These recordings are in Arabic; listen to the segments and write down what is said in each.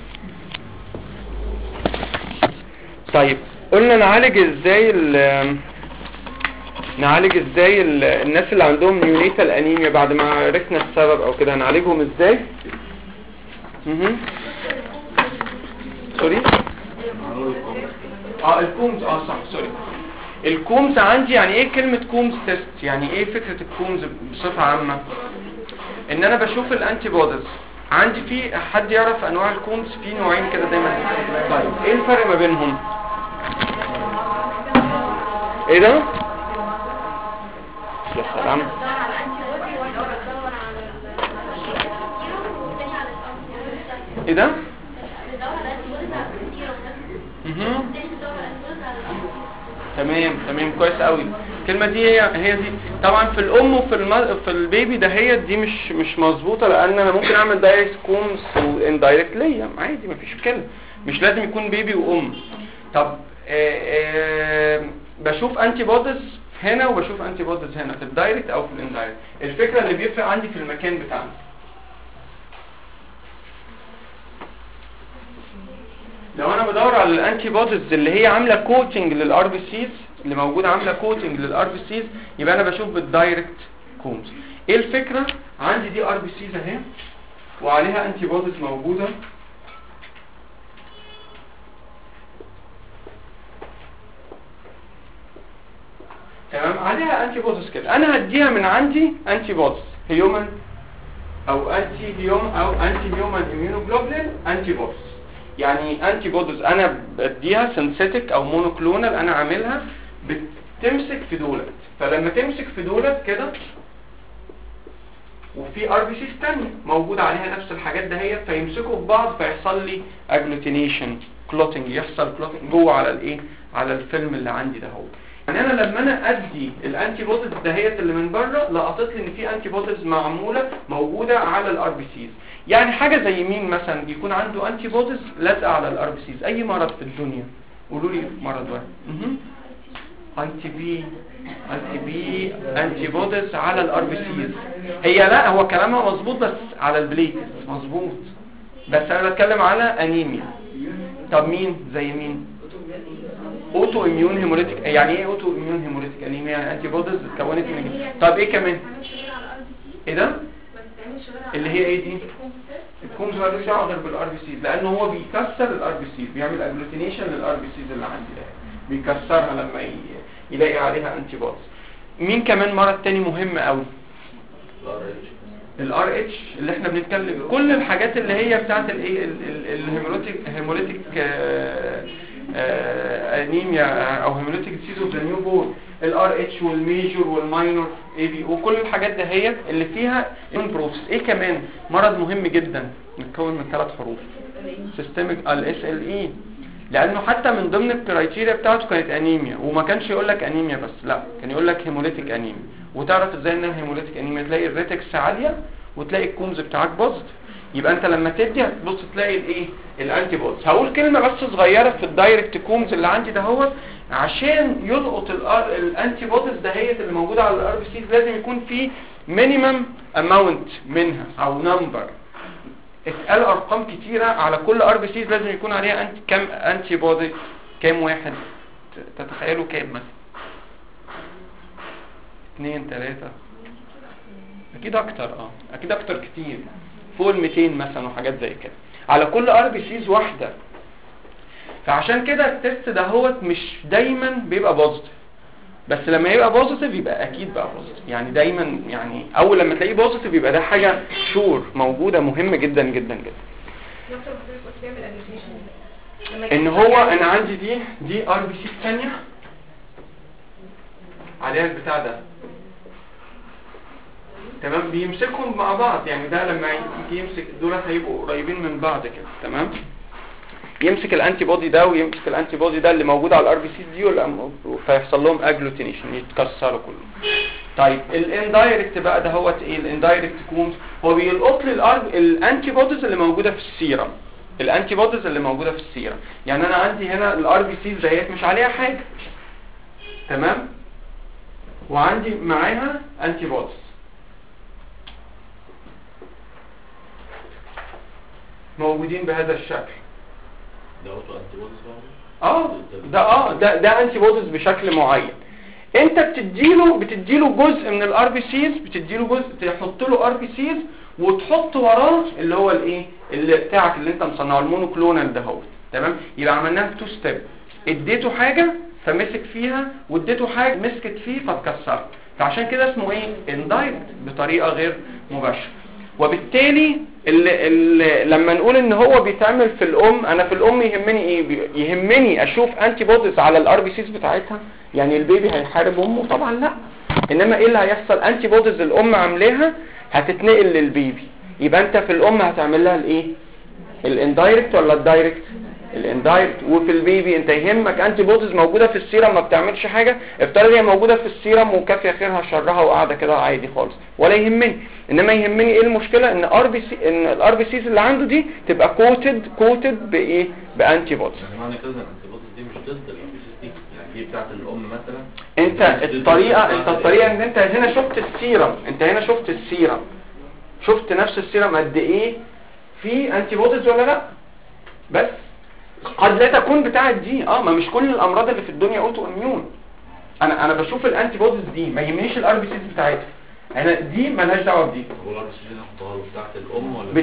طيب قلنا نعالج ازاي الناس اللي عندهم نيونيتال انيميا بعد ما عرفنا السبب او كده، هنعالجهم ازاي؟ سوري الكومز، صح سوري. الكومز عندي يعني ايه كلمة كومز تيست؟ يعني ايه فكرة الكومز بصفة عامة؟ ان انا بشوف الانتي بوديز عندي. في حد يعرف انواع الكومز؟ في نوعين كده دايما. طيب ايه الفرق ما بينهم؟ ايه ده؟ يا سلام. ايه ده؟ تمام كويس قوي. الكلمه دي هي دي طبعا في الام وفي البيبي ده، هي دي مش مظبوطه، لان انا ممكن اعمل دايركت كومز واندايركت ليا عادي، مفيش مشكله، مش لازم يكون بيبي وام. طب بشوف انتي بوديز هنا وبشوف انتي بوديز هنا في الدايركت او في الاندايركت. الفكره اللي بيفرق عندي في المكان بتاعنا. لو انا بدور على الانتي بوديز اللي هي عامله كوتنج للار بي سيز، اللي موجوده عامله كوتنج للار بي سيز، يبقى انا بشوف بالدايركت كومز. ايه الفكره؟ عندي دي ار بي سيز اهي وعليها انتي بوديز موجوده، تمام، عليها انتي بوديز كده. انا هديها من عندي انتي بوديز هيومن او انتي هيومن اميونوجلوبولين انتي بوديز. يعني انتي بوديز انا بديها سينثيتك او مونوكلونال، انا عاملها بتمسك في دولت، فلما تمسك في دولت كده وفي ار بي سيز ثانيه موجود عليها نفس الحاجات دهيت، فيمسكوا في بعض فيحصل لي اجلوتينيشن، كلوتنج، يحصل كلوتنج جوه على الايه، على الفيلم اللي عندي ده. هو يعني انا لما انا ادي الانتي بوديز دهيت اللي من بره، لقطت لي ان في انتي بوديز معموله موجوده على الار بي سيز. يعني حاجه زي مين مثلا يكون عنده انتي بوديز لازقه على الار بي سيز؟ اي مرض في الدنيا قولوا لي مرض واحد. انتي بوديز على الار بي سيز. هي لا، هو كلامها مظبوط بس على البليتس مظبوط، بس انا بتكلم على انيميا. طب مين زي مين؟ اوتو اميون هيموليتيك. يعني ايه اوتو اميون هيموليتيك انيميا؟ انتي بوديز اتكونت من. طب ايه كمان؟ ايه ده اللي هي ايه دي؟ الكومز مالوش دعوه غير بالار بي سيز، لانه هو بيكسر الار بي سيز، بيعمل اجلوتينيشن للار بي سيز اللي عندي ده، بيكسرها لما يلاقي عليها انتي بوديز. مين كمان مرض تاني مهم قوي؟ الار اتش اللي احنا بنتكلم، كل الحاجات اللي هي بتاعت الايه الهيموليتيك انيميا او هيموليتيك ديزيز اوف ذا نيو بورن، الار اتش والميجور والماينور اي بي، وكل الحاجات دهيت اللي فيها امبروفس. ايه كمان مرض مهم جدا متكون من 3 حروف؟ سيستميك الاس ال اي، لانه حتى من ضمن الكرايتيريا بتاعته كانت انيميا، وما كانش يقول لك انيميا بس، لا كان يقول لك هيموليتيك انيميا. وتعرف ازاي انها هيموليتيك انيميا؟ تلاقي الريتكس عاليه وتلاقي الكومز بتاعك بوزيتيف، يبقى انت لما تدي هتبص تلاقي الايه الانتي بوديز. هقول كلمه بس صغيره في الدايركت كومز اللي عندي ده، هو عشان يلقط الانتي بوديز دهيت اللي موجوده على الار بي سيز لازم يكون في مينيمم اماونت منها او نمبر. اتقال ارقام كتيره على كل ار بي سيز لازم يكون عليها كام انتي بودي، كام واحد تتخيلوا؟ كام مثلا؟ 2 3 اكيد اكتر، اكيد اكتر كتير، فوق ال 200 مثلا وحاجات زي كده على كل ار بي سيز واحده. فعشان كده التست ده هو مش دايما بيبقى بوزيتيف، بس لما يبقى بوزيتيف يبقى اكيد بقى بوزيتيف. يعني دايما، يعني اول لما تلاقيه بوزيتيف يبقى ده حاجه شور موجوده مهمه جدا جدا جدا. ان هو انا عندي دي ار بي سي ثانيه عليها البتاع ده، تمام، بيمسكهم مع بعض. يعني ده لما يجي يمسك دول هيبقوا قريبين من بعض كده، تمام، يمسك الانتي بودي ده ويمسك الانتي بودي ده اللي موجود على الار بي سي دي، فيحصل لهم اجلوتينيشن، يتكسروا كله. طيب الاندايركت بقى ده هو ايه؟ الاندايركت كومز هو بيلقط لي الانتي بوديز اللي موجوده في السيرم، الانتي بوديز اللي موجوده في السيرم. يعني انا عندي هنا الار بي سي ديت مش عليها حاجه، تمام، وعندي معاها انتي بوديز. موجودين بهذا الشكل. ده اوتو انتي بوديز ده انتي بوديز بشكل معين. انت بتديله جزء من الار بي سيز، بتديله جزء، تحط له ار بي سيز وتحط وراه اللي هو الايه اللي بتاعك اللي انت مصنعه المونوكلونال ده هو. تمام، يبقى عملناها تو ستيب. اديته حاجه فمسك فيها، واديته حاجه مسكت فيه فاتكسرت، فعشان كده اسمه ايه اندايركت، بطريقه غير مباشره. وبالتالي اللي لما نقول ان هو بيتعمل في الام، انا في الام يهمني ايه؟ يهمني اشوف انتي بوديز على الار بي سيز بتاعتها. يعني البيبي هيحارب امه؟ طبعا لا. انما ايه اللي هيحصل؟ انتي بوديز الام عاملاها هتتنقل للبيبي، يبقى انت في الام هتعمل لها الايه الاندايركت ولا الدايركت؟ الاندايركت. وفي البيبي انت يهمك انتي بوديز موجوده في السيرم ما بتعملش حاجه، افترض هي موجوده في السيرم وكافيه خيرها شرها وقاعده كده عادي خالص ولا يهمني. انما يهمني ايه المشكله؟ ان الار بي سيز اللي عنده دي تبقى كوتد بايه؟ بانتي بوديز. يعني معنى كده ان الانتي بوديز دي مش ضد الار بي سيز دي، يعني دي بتاعت الام مثلا. انت الطريقه ان انت هنا شفت السيرم، شفت نفس السيرم قد ايه في انتي بوديز ولا لا. بس قد لا تكون بتاعت دي ما مش كل الامراض اللي في الدنيا اوتو اميون. انا بشوف الانتي بوديز دي، ما يهمنيش الار بي سيز بتاعتها، انا دي مالهاش دعوه بدي. هو الار بي سيز نحطها له بتاعت الام ولا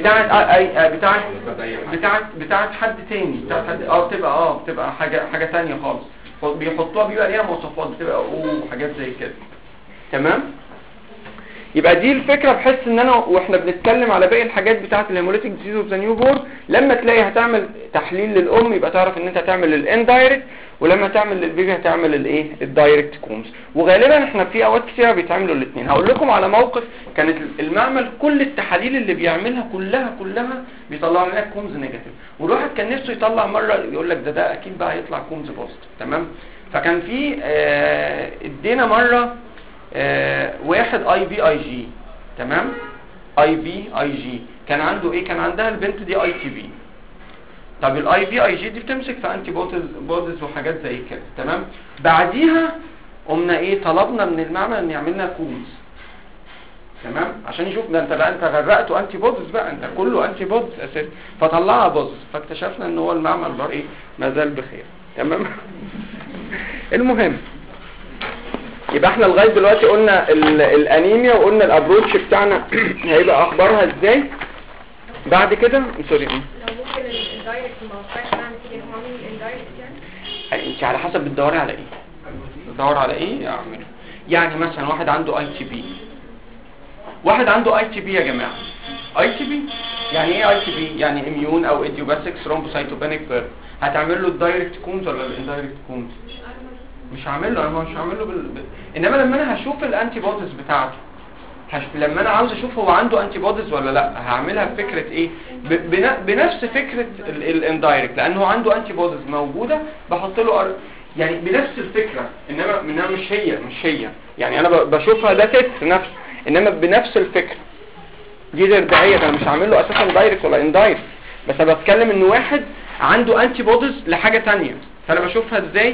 بتاعت حد تاني، بتاعت حد بتبقى حاجه تانية خالص، بيحطوها بيبقى ليها مواصفات، بتبقى حاجات زي كده. تمام، يبقى دي الفكره، بحس ان انا واحنا بنتكلم على باقي الحاجات بتاعه الهيموليتيك ديزيز اوف ذا نيو بورن، لما تلاقي هتعمل تحليل للام يبقى تعرف ان انت هتعمل الاندايركت، ولما تعمل للبيبي هتعمل الايه الدايركت كومز. وغالبا احنا في اوقات كتيره بيتعملوا الاثنين. هقول لكم على موقف كانت المعمل كل التحاليل اللي بيعملها كلها بيطلع لنا كومز نيجاتيف، والواحد كان نفسه يطلع مره يقول لك ده اكيد بقى هيطلع كومز بوزيتيف. تمام، فكان في ادينا مره واحد اي بي اي جي. تمام، اي بي اي جي كان عنده ايه؟ كان عندها البنت دي اي تي بي. طب الاي بي اي جي دي بتمسك في انتي بوديز وحاجات زي كده. تمام، بعديها قمنا ايه طلبنا من المعمل ان يعمل لنا كومز. تمام، عشان يشوف ده انت غرقته انتي بوديز بقى، انت كله انتي بوديز اساسا، فطلعها بوزيتيف، فاكتشفنا ان هو المعمل بقى ايه ما زال بخير. تمام المهم، يبقى احنا لغايه دلوقتي قلنا الانيميا، وقلنا الابروتش بتاعنا هيبقى اخبارها ازاي. بعد كده سوري لو ممكن الاندايركت ما ينفعش نعمل كده، نعمل الاندايركت يعني انت على حسب بتدوري على ايه، بتدور على ايه اعمله. يعني مثلا واحد عنده اي تي بي، يا جماعه اي تي بي يعني ايه؟ اي تي بي يعني اميون او ايديوباثيك ثرومبوسايتوبينيك بيرن. هتعمل له الدايركت كومز ولا الاندايركت كومز؟ مش هعمل له، انا مش هعمل له انما لما انا هشوف الانتي بوديز بتاعته، لما انا عاوز اشوف هو عنده انتي بوديز ولا لا، هعملها بفكره ايه؟ بنفس فكره الاندايركت، لانه عنده انتي بوديز موجوده بحط له يعني بنفس الفكره. انما مش هي يعني انا بشوفها ده تست نفسه، انما بنفس الفكره دي تربيعيه. انا مش هعمل له اساسا دايركت ولا اندايركت، بس انا بتكلم ان واحد عنده انتي بوديز لحاجه ثانيه، فانا بشوفها ازاي.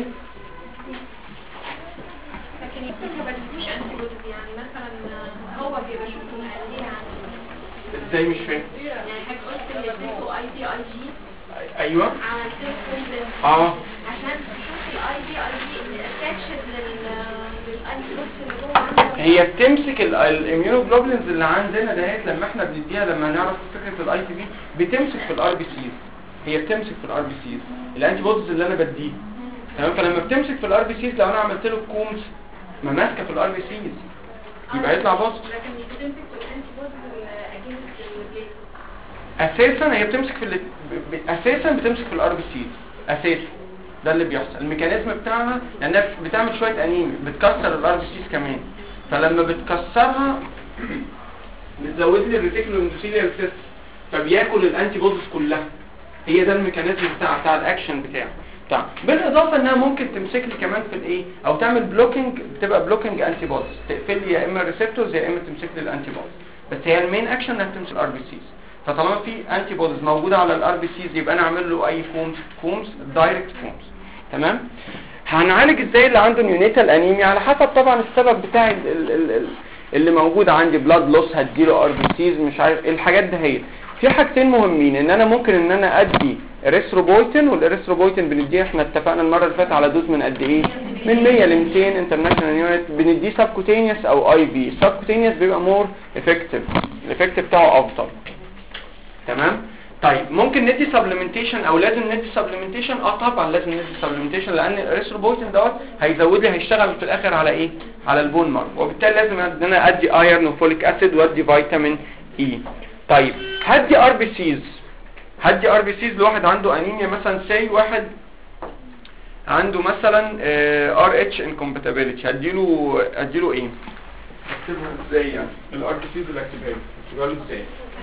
ازاي؟ مش فاهم. يعني حضرتك قلت اللي اديته اي بي اي جي. ايوه عملت له كومز عشان تشوف الاي بي اي جي اللي اتاتشد للانتي بوديز اللي جوه عنده. هي بتمسك الاميونوجلوبولينز اللي عندنا دهيت لما احنا بنديها، لما نعرف فكره الاي تي بي بتمسك في الار بي سيز. هي بتمسك في الار بي سيز الانتي بوديز اللي انا بديه. تمام، فلما بتمسك في الار بي سيز لو انا عملت له كومز ما ماسكه في الار بي سيز يبقى هيطلع بوزيتيف. لكن مش بتمسك في الانتي بوديز اجينست البليت. اساسا هي بتمسك اساسا بتمسك في الار بي سيز اساسا. ده اللي بيحصل، الميكانيزم بتاعها لانها بتعمل شويه انيميا، بتكسر الار بي سيز كمان، فلما بتكسرها بتزود لي الريتيكولو اندوثيليال سيستم، فبياكل الانتي بوديز كلها. هي ده الميكانيزم بتاع الاكشن بتاعه. طبعا بالاضافه انها ممكن تمسك لي كمان في الايه، او تعمل بلوكينج، بتبقى بلوكينج انتي بوديز، تقفل لي يا اما الريسبتورز يا اما تمسك لي الانتي بوديز، بس هي المين اكشن انها تمسك الار بي سيز. فطالما في انتي بوديز موجوده على الار بي سيز يبقى انا اعمل له اي كومز دايركت كومز. تمام، هنعالج ازاي اللي عنده نيونيتال انيميا؟ على حسب طبعا السبب بتاع اللي موجود عندي، بلاد لوس هديله ار بي سيز، مش عارف ايه الحاجات ده. هي في حاجتين مهمين، ان انا ممكن ان انا ادي اريثروبويتين، والاريثروبويتين بنديه احنا اتفقنا المره اللي فاتت على دوز من قد ايه، من 100 ل 200 انترناشونال يونت. بنديه سبكوتينيوس او اي في. سبكوتينيوس بيبقى مور افكتيف، الافكتيف بتاعه افضل. تمام. طيب ممكن ندي سبلمنتيشن او لازم ندي سبلمنتيشن؟ طبعا لازم ندي سبلمنتيشن، لان الاريثروبويتين دوت هيزود لي، هيشتغل في الاخر على ايه، على البون مارو، وبالتالي لازم ان انا ادي ايرون وفوليك اسيد وادي فيتامين اي. طيب هدي ار بي سيز، هدي ار بي سيز لواحد عنده انيميا مثلا، سي واحد عنده مثلا ار اتش انكومباتيبيليتي، اديله ايه؟ اكتبها ازاي يعني الار بي سيز اللي اكتبها له ازاي؟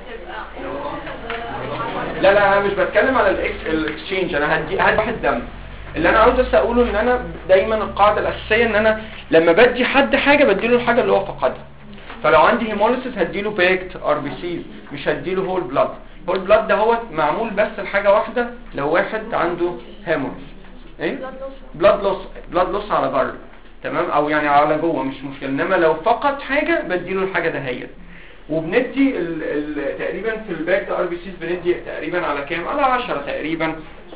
لا انا مش بتكلم على الاكسشينج، انا هدي واحد دم. اللي انا عاوز بس اقوله ان انا دايما القاعده الاساسيه ان انا لما بدي حد حاجه بديله الحاجه اللي هو فقدها. فلو عندي هيموليسيس هديله باكت ار بي سيز، مش هديله هول بلاد. هول بلاد ده هو معمول بس لحاجه واحده، لو واحد عنده هيموريج ايه بلاد لوس على بره، تمام، او يعني على جوه مش مشكله. انما لو فقد حاجه بديله الحاجه دهيت. وبندي تقريبا في الباك ار بي سيز بندي تقريبا على كام، على 10 تقريبا.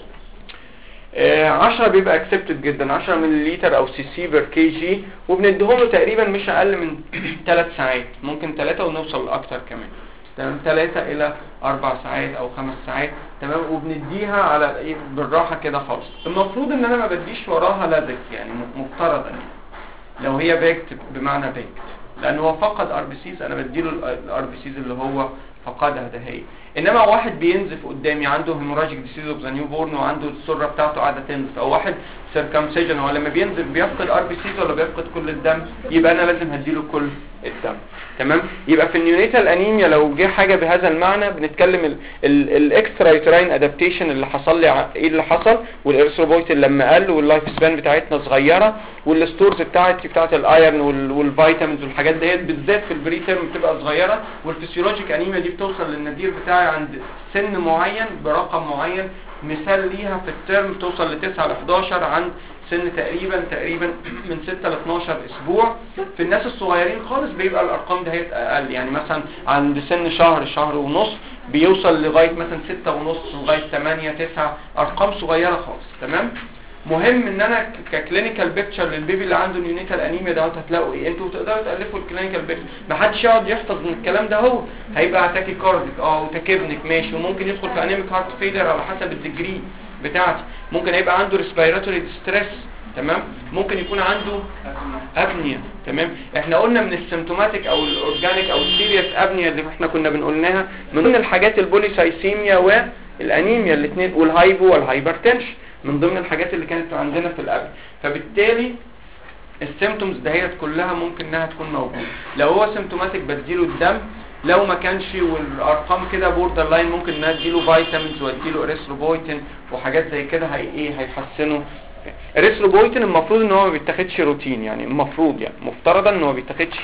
10 بيبقى اكسبتد جدا، 10 ملليلتر او سي سي بير كي جي، وبنديهم له تقريبا مش اقل من 3 ساعات، ممكن 3 ونوصل لاكتر كمان، تمام، 3 الى 4 ساعات او 5 ساعات، تمام. وبنديها على ايه بالراحه كده خالص. المفروض ان انا ما بديش وراها لازك يعني، مفترض يعني لو هي باكت بمعنى باكت، لان هو فقد ار بي سيز انا بديله الار بي سيز اللي هو فقدها ده هي. انما واحد بينزف قدامي عنده هيموراجيك ديسيز اوف ذا نيو بورن وعنده السره بتاعته قاعده تنزف، او واحد سيركمسيجن، هو لما بينزف بيفقد ار بي سيز ولا بيفقد كل الدم؟ يبقى انا لازم هديله كل الدم، تمام. يبقى في النيونيتال انيميا لو جه حاجه بهذا المعنى بنتكلم الاكسترا يوتراين ادابتيشن اللي حصل لي، ايه اللي حصل، والاريثروبويتين لما قل، واللايف سبان بتاعتنا صغيره، والستورز بتاعت الايرن والفيتامينز والحاجات ديت بالذات في البري تيرم بتبقى صغيره، والفسيولوجيك انيميا دي بتوصل للنادير بتاعي عند سن معين برقم معين، مثال ليها في الترم توصل ل 9 ل 11 عند سن تقريبا من 6 ل 12 اسبوع. في الناس الصغيرين خالص بيبقى الارقام دهيت اقل، يعني مثلا عند سن شهر ونص بيوصل لغايه مثلا 6 ونص لغايه 8 9، ارقام صغيره خالص، تمام. مهم ان انا ككلينيكال بيكتشر للبيبي اللي عنده نيونيتال انيميا دوت هتلاقوا ايه، انتوا تقدروا تالفوا الكلينيكال بيكتشر، ما حدش يقعد يحفظ من الكلام ده، هو هيبقى تاكي كارديك وتاكيبنيك ماشي، وممكن يدخل في انيميك هارت فيلر على حسب الديجري بتاعتي، ممكن هيبقى عنده ريسبيراتوري ستريس، تمام، ممكن يكون عنده ابنيا، تمام. احنا قلنا من السيمتوماتيك او الاورجانيك او السيريس ابنيا اللي احنا كنا بنقولناها من ضمن الحاجات البوليسايسيميا والانيميا الاثنين، والهايبو والهايبرتنشن من ضمن الحاجات اللي كانت عندنا في القبل. فبالتالي السيمتومز دهيت كلها ممكن انها تكون موجوده. لو هو سيمتوماتيك بديله الدم، لو ما كانش والارقام كده بوردر لاين ممكن ان اديله فيتامينز واديله اريثروبويتين وحاجات زي كده، هيحسنوا. اريثروبويتين المفروض ان هو ما بيتاخدش روتين، يعني المفروض يعني مفترضا ان هو ما بيتاخدش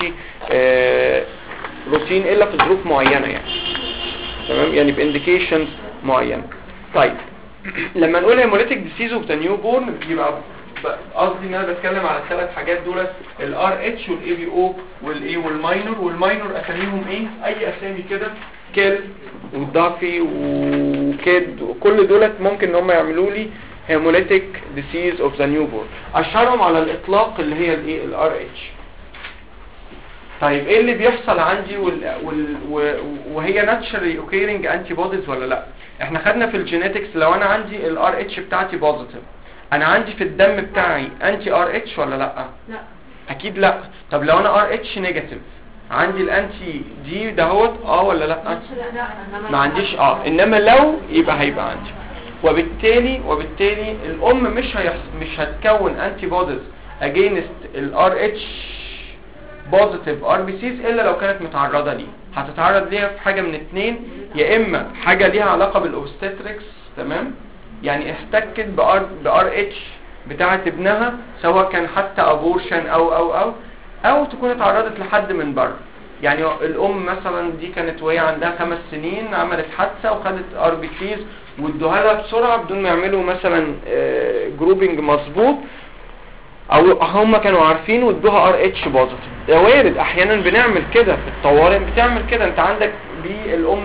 روتين الا في ظروف معينه يعني، تمام، يعني بانديكيشنز معينه. طيب لما نقول هيموليتيك ديسيز اوف ذا نيو بورن يبقى قصدي ان انا بتكلم على الثلاث حاجات دول، الار اتش والاي بي او والاي والماينور اساميهم ايه؟ اي اسامي كده، كيل ودافي وكيد، وكل دولت ممكن ان هم يعملوا لي هيموليتيك ديسيز اوف ذا نيو بورن. اشهرهم على الاطلاق اللي هي الايه؟ الار اتش. طيب ايه اللي بيحصل عندي وهي ناتشرالي اوكيرنج انتي بوديز ولا لا؟ احنا خدنا في الجينيتكس لو انا عندي الار اتش بتاعتي بوزيتيف، انا عندي في الدم بتاعي انتي ار اتش ولا لا؟ لا اكيد لا. طب لو انا ار اتش نيجاتيف عندي الانتي دي دهوت ولا لا؟ ما عنديش انما لو يبقى هيبقى عندي. وبالتالي الام مش هتكون انتي بوديز اجينست الار اتش بوزيتيف ار بي سيز الا لو كانت متعرضه ليه. هتتعرض ليها في حاجه من اتنين، يا اما حاجه ليها علاقه بالاوبستاتريكس، تمام، يعني احتكت بار اتش بتاعه ابنها، سواء كان حتى ابورشن او تكون اتعرضت لحد من بره. يعني الام مثلا دي كانت وهي عندها 5 سنين عملت حادثه وخدت ار بي سيز وادوها لها بسرعه بدون ما يعملوا مثلا جروبنج مظبوط، او هم كانوا عارفين وادوها ار اتش بوزيتيف. ده وارد، احيانا بنعمل كده في الطوارئ، بتعمل كده، انت عندك الام بي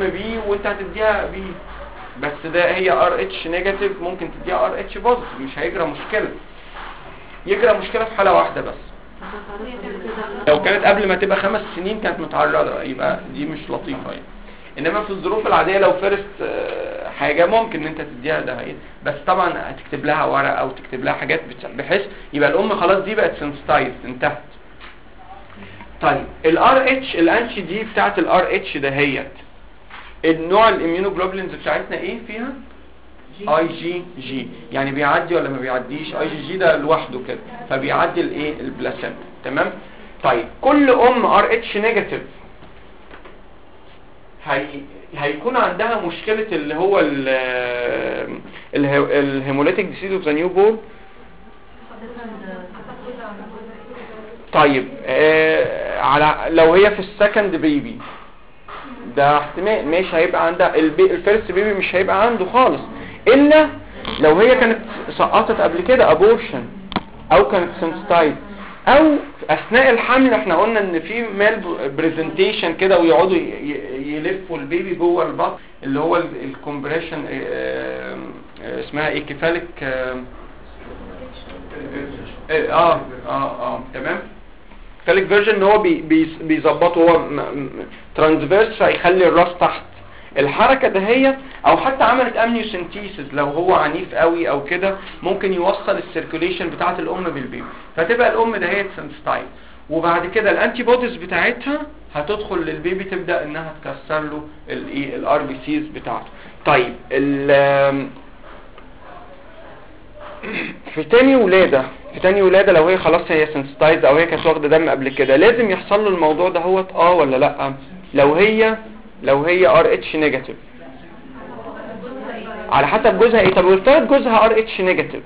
وانت هتديها بي، بس ده هي ار اتش نيجاتيف، ممكن تديها ار اتش بوزيتيف، مش هيجرى مشكله. يجرى مشكله في حاله واحده بس، لو كانت قبل ما تبقى 5 سنين كانت متعرضه، يبقى دي مش لطيفه يعني. انما في الظروف العاديه لو فيرست حاجه ممكن ان انت تديها ده هي، بس طبعا هتكتب لها ورقه او تكتب لها حاجات بحيث يبقى الام خلاص دي بقت سنسيتايز، انتهت. طيب الار اتش الانتي دي بتاعت الار اتش دهيت، النوع الاميونوجلوبولينز بتاعتنا ايه فيها؟ اي جي جي، يعني بيعدي ولا ما بيعديش؟ اي جي جي ده لوحده كده فبيعدي الايه البلاسينتا. تمام. طيب كل ام ار اتش نيجاتيف هيكون عندها مشكله اللي هو الهيموليتيك ديسيز اوف ذا نيو بورن. طيب على لو هي في السكند بيبي ده احتمال مش هيبقى عندها، الفيرست بيبي مش هيبقى عنده خالص، الا لو هي كانت سقطت قبل كده ابورشن او كانت سنسيتايز، او اثناء الحمل احنا قلنا ان في مال بريزنتيشن كده ويقعدوا يلفوا البيبي جوه البطن اللي هو الكومبريشن، اسمها ايه، كفالك تمام. كفالك فيرجن ان هو بيظبطه هو ترانسفيرس فيخلي الراس تحت الحركه دهيت، او حتى عملت امنيوسنتيسيس لو هو عنيف قوي او كده ممكن يوصل السيركوليشن بتاعه الام بالبيبي، فتبقى الام دهيت سنسيتايز، وبعد كده الانتي بوديز بتاعتها هتدخل للبيبي تبدا انها تكسر له الايه الار بي سيز بتاعته. طيب في تاني ولاده لو هي خلاص هي سنسيتايز او هي كانت واخده دم قبل كده، لازم يحصل له الموضوع ده هو ولا لا؟ لو هي ار اتش نيجاتيف على حسب جوزها ايه. طب وافترض جوزها ار اتش نيجاتيف،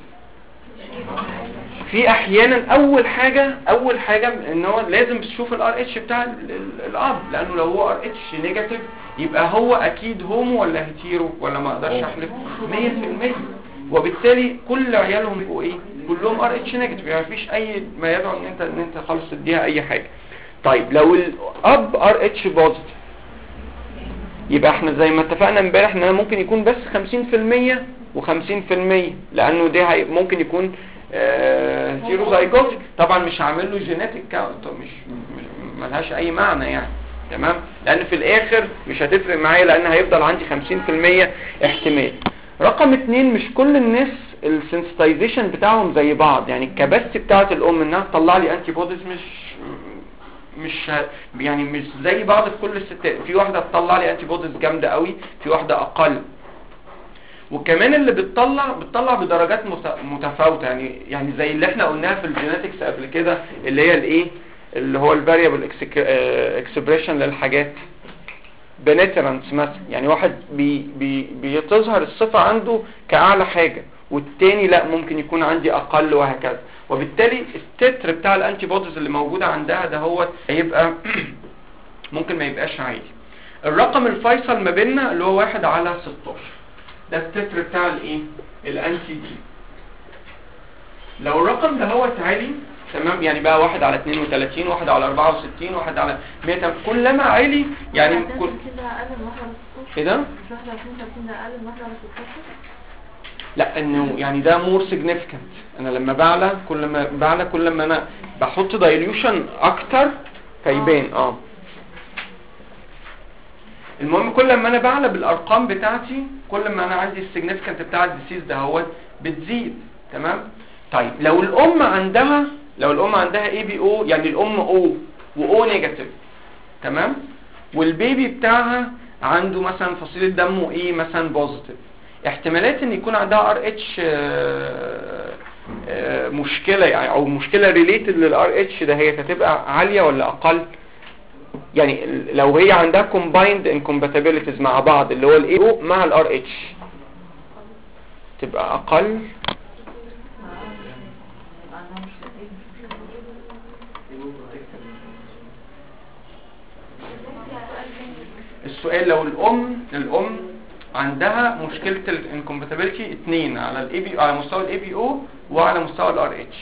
في احيانا اول حاجه ان هو لازم تشوف الار اتش بتاع الاب، لانه لو هو ار اتش نيجاتيف يبقى هو اكيد هومو ولا هيتيرو ولا ما اقدرش احلف 100%، وبالتالي كل عيالهم يبقوا ايه كلهم ار اتش نيجاتيف، يعني مفيش اي ما يدعو ان انت خالص تديها اي حاجه. طيب لو الاب ار اتش بوزيتيف يبقى احنا زي ما اتفقنا امبارح ان ممكن يكون بس 50% و50%، لانه ده ممكن يكون هيتيروزايجوتيك، طبعا مش هعمل له جينيتيك كاونت، مش ملهاش اي معنى يعني. تمام، لان في الاخر مش هتفرق معايا لان هيفضل عندي 50% احتمال. رقم 2 مش كل الناس السنسيتايزيشن بتاعهم زي بعض، يعني الكباسيتي بتاعت الام انها تطلع لي انتي بوديز مش يعني مش زي بعض في كل الستات، في واحده تطلع لي انتي بوديز جامده قوي، في واحده اقل، وكمان اللي بتطلع بدرجات متفاوته، يعني زي اللي احنا قلناها في الجينيتكس قبل كده اللي هي الايه اللي هو الفاريبل اكسبريشن للحاجات بنترانس مثلا، يعني واحد بيتظهر الصفه عنده كاعلى حاجه والتاني لا ممكن يكون عندي اقل وهكذا، وبالتالي التتر بتاع الانتي بوديز اللي موجوده عندها ده هو هيبقى ممكن ما يبقاش عادي. الرقم الفيصل ما بيننا اللي هو 1 على 16 ده التتر بتاع الايه الانتي دي. لو الرقم ده هو عالي تمام، يعني بقى 1 على 32 1 على 64 1 على 100 كلما عالي يعني ايه ده؟ لا انه يعني ده مور سيجنيفيكانت، انا لما بعلى كل ما انا بحط دايليوشن اكتر فيبان المهم كل ما انا بعلى بالارقام بتاعتي كل ما انا عندي السيجنيفيكانت بتاع الديسيز ده هو بتزيد. تمام. طيب لو الام عندها اي بي او، يعني الام او واو نيجاتيف تمام، والبيبي بتاعها عنده مثلا فصيله دمه ايه مثلا بوزيتيف، احتمالات ان يكون عندها ار اتش مشكله يعني او مشكله ريليتد للار اتش ده هي هتبقى عاليه ولا اقل؟ يعني لو هي عندها combined incompatibilities مع بعض اللي هو الاي او مع الار اتش تبقى اقل. السؤال لو الام عندها مشكله الانكومباتيبيلتي 2 على الاي بي على مستوى الاي بي او وعلى مستوى الار اتش،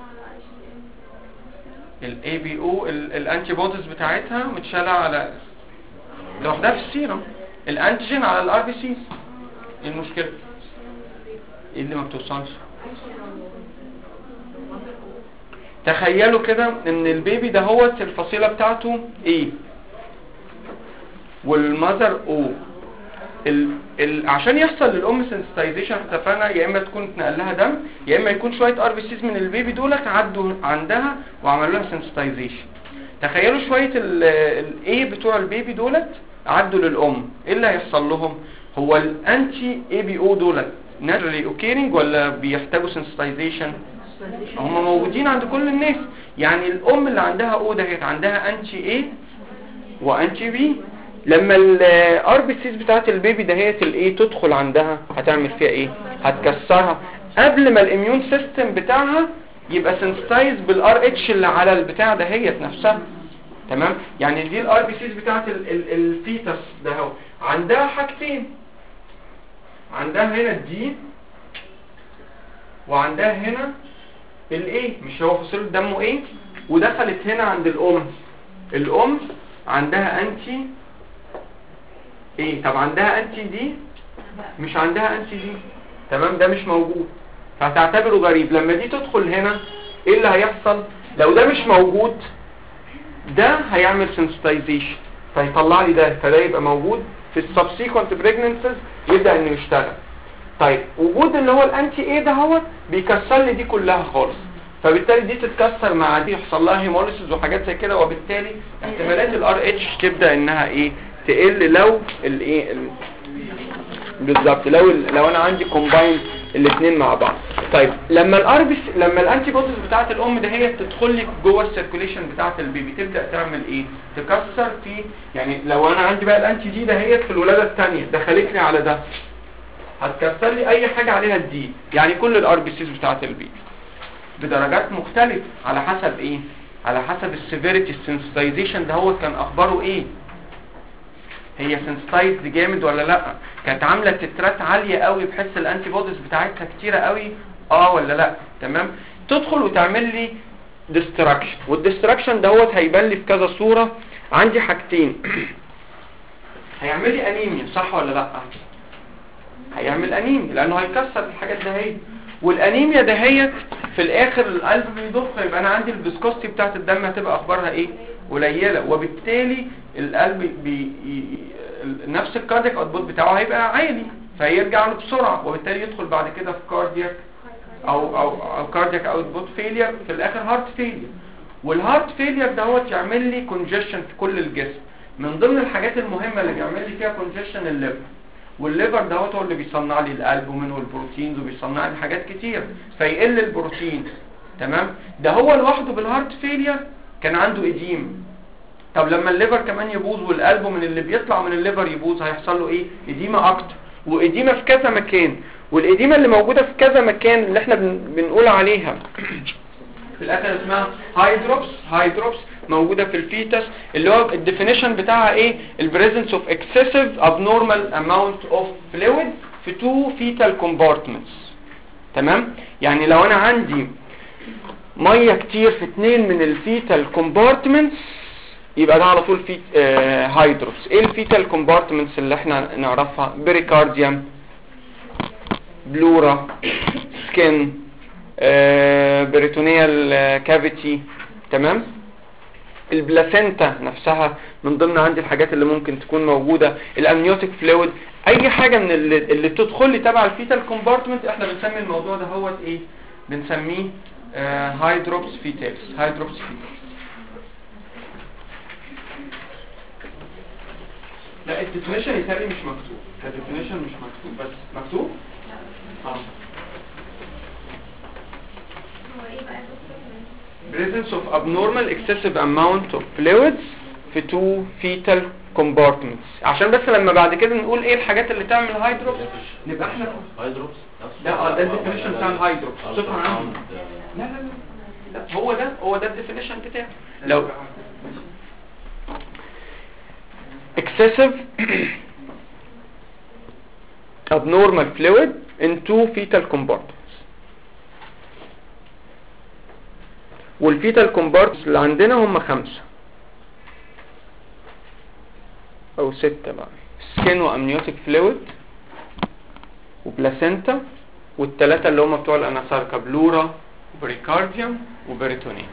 الاي بي او الانتي بوديز بتاعتها متشاله على لوحدها في السيرم، الانتيجين على الار بي سي. ايه المشكله؟ ايه اللي ما بتوصلش؟ تخيلوا كده ان البيبي ده هو الفصيله بتاعته ايه والمذر او. عشان يحصل للام سنسيتايزيشن اتفقنا يا اما تكون اتنقل لها دم يا اما يكون شويه ار بي سيز من البيبي دولت عدوا عندها وعملوا لها سنسيتايزيشن. تخيلوا شويه الاي بتوع البيبي دولت عدوا للام، ايه اللي هيحصل لهم؟ هو الانتي اي بي او دولت ناتشرالي اوكيرنج ولا بيحتاجوا سنسيتايزيشن؟ هم موجودين عند كل الناس. يعني الام اللي عندها او دهيت عندها انتي اي وانتي بي، لما الار بي سيز بتاعت البيبي دهيت الاي تدخل عندها هتعمل فيها ايه؟ هتكسرها قبل ما الاميون سيستم بتاعها يبقى سنسيتايز بالار اتش اللي على البتاع دهيت نفسها. تمام؟ يعني دي الار بي سيز بتاعت الفيتس ده اهو عندها حاجتين، عندها هنا الدي وعندها هنا الايه، مش هو فصيله دمه ايه، ودخلت هنا عند الام عندها انتي ايه. طب عندها انتي دي؟ مش عندها انتي دي. تمام؟ ده مش موجود، فهتعتبره غريب. لما دي تدخل هنا ايه اللي هيحصل؟ لو ده مش موجود ده هيعمل سنسيتايزيشن فيطلع لي ده، فده يبقى موجود في السبسيكونت بريجننسز يبدا انه يشتغل. طيب وجود اللي هو الانتي ايه ده هو بيكسر لي دي كلها خالص، فبالتالي دي تتكسر مع دي يحصل لها هيموليسيس وحاجات زي كده، وبالتالي احتمالات الار اتش تبدا انها ايه تقل لو الايه بالظبط لو انا عندي كومباين الاثنين مع بعض. طيب لما لما الانتي بوديز بتاعه الام ده هي تدخل لي جوه السيركيوليشن بتاعه البيبي تبدا تعمل ايه؟ تكسر فيه. يعني لو انا عندي بقى الانتي دي ده هي في الولاده الثانيه دخلت لي على ده هتكسر لي اي حاجه عليها الدي، يعني كل الار بي سيز بتاعه البيبي بدرجات مختلفه على حسب ايه؟ على حسب السيفيريتي. السنسيتايزيشن ده هو كان اخباره ايه؟ هي سنسيتايزد جامد ولا لا؟ كانت عامله تترات عاليه قوي بحيث الانتي بوديز بتاعتها كتيره قوي ولا لا؟ تمام؟ تدخل وتعمل لي ديستراكشن، والديستراكشن دهوت هيبان لي في كذا صوره. عندي حاجتين هيعمل لي انيميا صح ولا لا؟ هيعمل انيميا لانه هيكسر الحاجات دهيت، والانيميا دهيت في الاخر القلب بيضخ، يبقى انا عندي الفيسكوستي بتاعت الدم هتبقى اخبارها ايه؟ قليله، وبالتالي القلب نفس الكاردياك اوتبوت بتاعه هيبقى عالي فيرجع له بسرعه، وبالتالي يدخل بعد كده في كاردياك او كاردياك اوتبوت فيلير، في الاخر هارت فيلير. والهارت فيلير دهوت يعمل لي كونجيشن في كل الجسم. من ضمن الحاجات المهمه اللي بيعمل لي فيها كونجيشن الليفر، والليفر دهوت هو اللي بيصنع لي القلب ومنه البروتينز وبيصنع لي حاجات كتير فيقل البروتين. تمام؟ ده هو لوحده بالهارت فيلير كان عنده اديم. طب لما الليفر كمان يبوظ والقلب من اللي بيطلع من الليفر يبوظ هيحصل له ايه؟ اديمه اكتر، واديمه في كذا مكان. والاديمه اللي موجوده في كذا مكان اللي احنا بنقول عليها في الاخر اسمها هايدروبس موجوده في الفيتس، اللي هو الديفينيشن بتاعها ايه؟ البريزنس اوف اكسسيف ابنورمال اماونت اوف فلويد في تو فيتال كومبارتمنتس. تمام؟ يعني لو انا عندي ميه كتير في 2 من الفيتال كومبارتمنتس يبقى ده على طول في هايدروبس. ايه الفيتال كومبارتمنتس اللي احنا نعرفها؟ بريكارديوم، بلورا، سكين، بريتونيال كافيتي. تمام؟ البلاسينتا نفسها من ضمن عندي الحاجات اللي ممكن تكون موجوده، الامنيوتيك فلويد، اي حاجه من اللي تدخل لي تبع الفيتال كومبارتمنت احنا بنسمي الموضوع ده هو ايه؟ بنسميه هايدروبس فيتالز. هايدروبس فيتالز. لا الديفينيشن يتهيألي مش مكتوب، الديفينيشن مش مكتوب بس مكتوب presence of abnormal excessive amount of fluids في 2 fetal compartments. عشان بس لما بعد كده نقول ايه الحاجات اللي تعمل هايدروبس نبقى احنا هايدروبس. لا ده الديفينيشن بتاع الهايدروبس صفر عنه. لا هو ده الديفينيشن بتاعه. لو excessive abnormal fluid in 2 fetal compartments. والفيتال كومبارتمنتس اللي عندنا هم 5. او 6 بقى. سكين وامنيوتيك فلويد وبلاسينتا، والثلاثه اللي هم بتوع الاناساركا بلورا وبريكارديوم وبريتونيوم.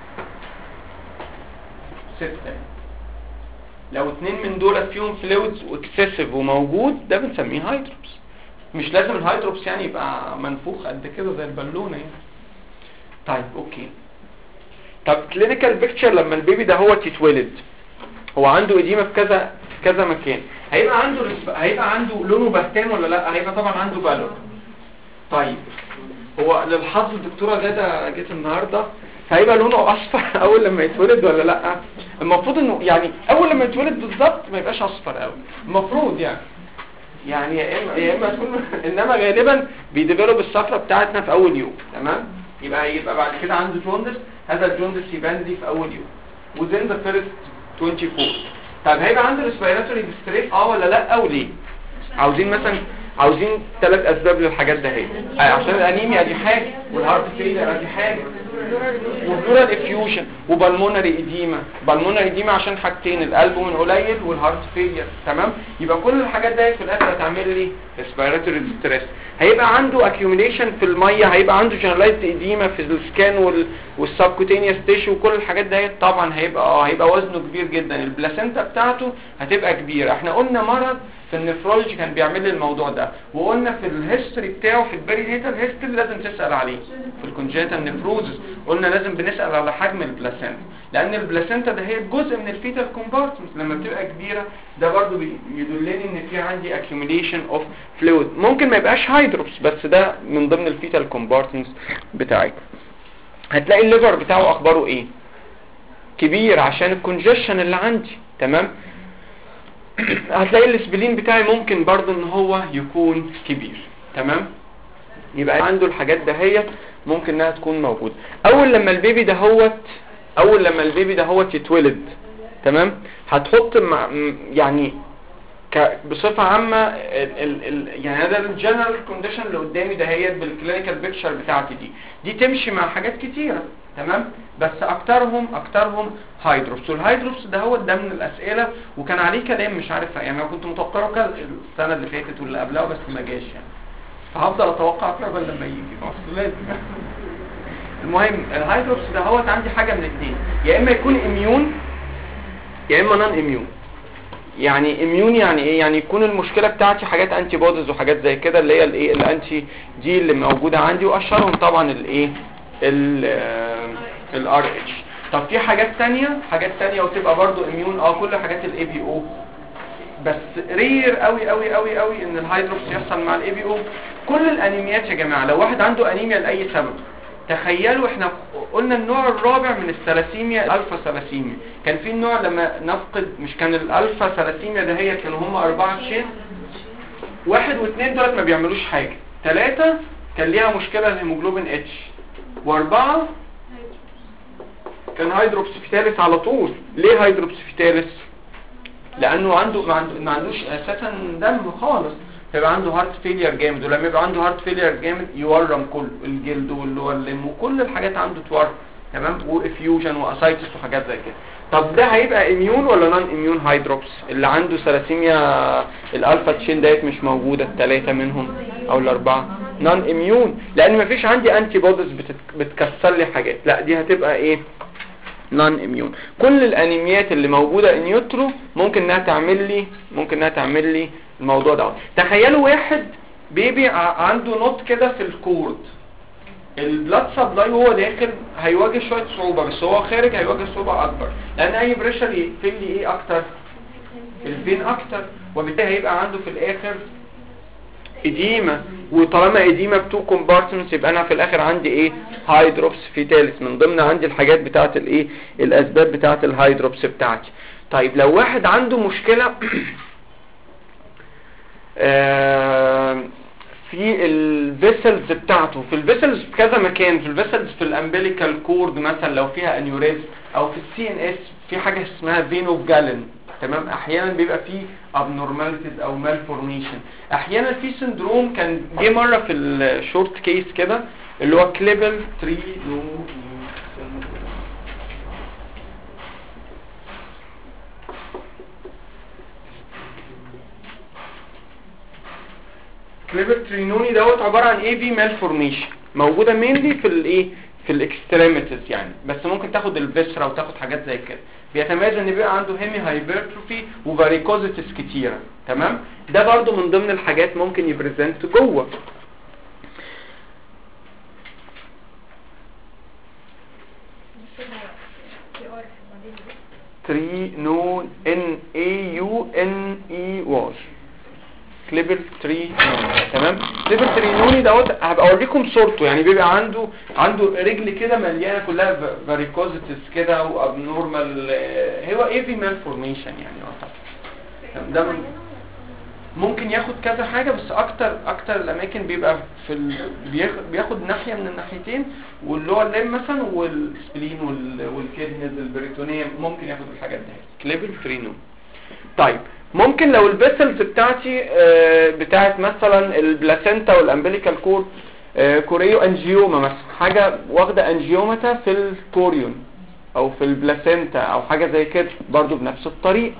6. لو 2 من دول فيهم فلويدز واكسسيف وموجود ده بنسميه هايدروبس. مش لازم الهايدروبس يعني يبقى منفوخ قد كده زي البالونه يعني. طيب اوكي. طب كلينيكال بيكتشر لما البيبي ده هو يتولد، هو عنده اديمه في كذا مكان، هيبقى عنده لونه بهتان ولا لا؟ هيبقى طبعا عنده بالون. طيب هو للحظ الدكتوره غاده جت النهارده، فهيبقى لونه اصفر اول لما يتولد ولا لا؟ المفروض انه يعني اول لما يتولد بالظبط ما يبقاش اصفر قوي المفروض يعني يا اما تكون انما غالبا بيديفلوب الصفرة بتاعتنا في اول يوم. تمام. يبقى بعد كده عنده جوندس، هذا الجوندس يبان لي في اول يوم within the first 24. طب هيبقى عنده ريسبيراتوري ديستريس ولا لا وليه؟ عاوزين 3 اسباب للحاجات ده هي. عشان الانيميا دي حاجه، والهارت فيلير دي حاجه، وبلورال افيوجن وبالمونري اديما عشان حاجتين، القلب من قليل والهارت فيلير. تمام. يبقى كل الحاجات دي في الاخر هتعمل لي ريسبيراتوري ديستريس. هيبقى عنده اكيوميليشن في الميه، هيبقى عنده جنرالايزد اديما في السكان والسبكوتينيوس تيشو وكل الحاجات دي طبعا هيبقى وزنه كبير جدا. البلاسينتا بتاعته هتبقى كبيره. احنا قلنا مرض في النفرولوجي كان بيعمل لي الموضوع ده، وقلنا في الهيستوري بتاعه في البرينيتال هيستوري لازم تسال عليه. في الكونجيتال نفروزس قلنا لازم بنسال على حجم البلاسينتا، لان البلاسينتا ده هي جزء من الفيتال كومبارتمنت. لما بتبقى كبيره ده برضو بيدلني ان في عندي accumulation اوف فلويد. ممكن ما يبقاش هايدروبس بس ده من ضمن الفيتال كومبارتمنت بتاعك. هتلاقي الليفر بتاعه اخباره ايه؟ كبير عشان الكونجيشن اللي عندي. تمام. هتلاقي الاسبلين بتاعي ممكن برضو ان هو يكون كبير. تمام. يبقى عنده الحاجات دهيت ممكن انها تكون موجوده. اول لما البيبي دهوت يتولد. تمام. هتحط يعني بصفه عامه يعني هذا الجنرال كونديشن اللي قدامي دهيت بالكلينيكال بيكتشر بتاعتي دي تمشي مع حاجات كتيره. تمام. بس اكترهم هايدروبس. والهايدروبس ده من الاسئله وكان عليه كلام مش عارف يعني. انا كنت متوقعه السنه اللي فاتت واللي قبلها بس ما جاش يعني، فهفضل اتوقع اكتر لما يجي اصل لازم. المهم الهايدروبس عندي حاجه من الاثنين، يا اما يكون اميون يا اما نون اميون. يعني اميون يعني ايه؟ يعني يكون المشكله بتاعتي حاجات انتي بوديز وحاجات زي كده اللي هي الايه الانتي دي اللي موجوده عندي، واشهرهم طبعا الايه الار اتش. طب في حاجات تانية وتبقى برضو اميون كل حاجات الاي بي او، بس رير قوي قوي قوي قوي ان الهايدروبس يحصل مع الاي بي او. كل الانيميات يا جماعه لو واحد عنده انيميا لاي سبب، تخيلوا احنا قلنا النوع الرابع من الثلاسيميا الالفا ثلاسيميا. كان في النوع لما نفقد مش كان الالفا ثلاسيميا ده هي كانوا هم 4 تشين، 1 و2 دولت ما بيعملوش حاجه، 3 كان ليها مشكله الهيموجلوبين اتش، و4 كان هيدروبس فيتاليس على طول. ليه هيدروبس فيتاليس؟ لانه ما عندوش اساسا دم خالص، فيبقى عنده هارت فيلير جامد، ولما يبقى عنده هارت فيلير جامد يورم كله، الجلد واللي هو اللم وكل الحاجات عنده تورم. تمام. وافيوجن واسايتس وحاجات زي كده. طب ده هيبقى اميون ولا نون اميون هايدروبس؟ اللي عنده ثلاسيميا الالفا تشين ديت مش موجوده، ال3 منهم او ال4 نون اميون، لان مفيش عندي انتي بوديز بتكسر لي حاجات. لا دي هتبقى ايه؟ نون اميون. كل الانيميات اللي موجوده ان يوترو ممكن انها تعمل لي الموضوع ده. تخيلوا واحد بيبي عنده نوت كده في الكورد، البلاد سبلاي وهو داخل هيواجه شويه صعوبه، بس هو خارج هيواجه صعوبه اكبر، لان اي بريشر يقفل لي ايه اكتر؟ الفين اكتر، وبالتالي هيبقى عنده في الاخر اديمه. وطالما اديمه بتو كومبارتمنتس يبقى انا في الاخر عندي ايه؟ هايدروبس فيتاليس. من ضمن عندي الحاجات بتاعه الايه الاسباب بتاعه الهايدروبس بتاعتي. طيب لو واحد عنده مشكله في الفيسلز بتاعته، في الفيسلز في كذا مكان، في الفيسلز في الامبليكال كورد مثلا لو فيها انيوريزم، او في السي ان اس في حاجه اسمها فين اوف جالن. تمام. احيانا بيبقى فيه ابنورماليتيز او مالفورميشن، احيانا في سندروم. كان جه مره في الشورت كيس كده اللي هو كليبل 3 كليفر ترينوني دوت عباره عن اي في مالفورميشن موجوده مينلي في الايه في الاكستريميتيز يعني، بس ممكن تاخد الفيسرا وتاخد حاجات زي كده. بيتميز ان بيبقى عنده هيمي هايبرتروفي وفاريكوزيتس كتيره. تمام، ده برضو من ضمن الحاجات ممكن يبريزنت جوه. ترينون NAUNE كليبر ترينوني. تمام، كليبر ترينوني دوت هبقى اقول لكم صورته. يعني بيبقى عنده رجل كده مليانه كلها فاريكوزيتس كده وابنورمال، هو اي في مالفورميشن يعني. ده ممكن ياخد كذا حاجه، بس اكتر الاماكن بيبقى في بياخد ناحيه من الناحيتين، واللي هو الليم مثلا والسبلين والكيدنز البريتونيه ممكن ياخد الحاجات دي. كليبر ترينوني. طيب ممكن لو الفيسلز بتاعتي بتاعت مثلا البلاسينتا والامبليكال كور كوريو انجيوما مثلا، حاجه واخده انجيومتا في الكوريون او في البلاسينتا او حاجه زي كده، برضو بنفس الطريقه.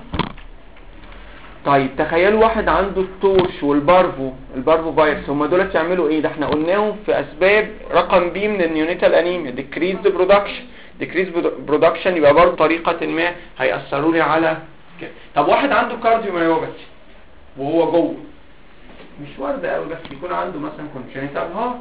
طيب تخيلوا واحد عنده التوش والبارفو فيروس، هما دولت يعملوا ايه؟ ده احنا قلناهم في اسباب رقم بي من النيونيتال انيميا، decreased production يبقى برضو طريقه ما هيأثروا لي على كده. طب واحد عنده كارديوميوباثي وهو جوه، مش وارده قوي، بس يكون عنده مثلا congenital heart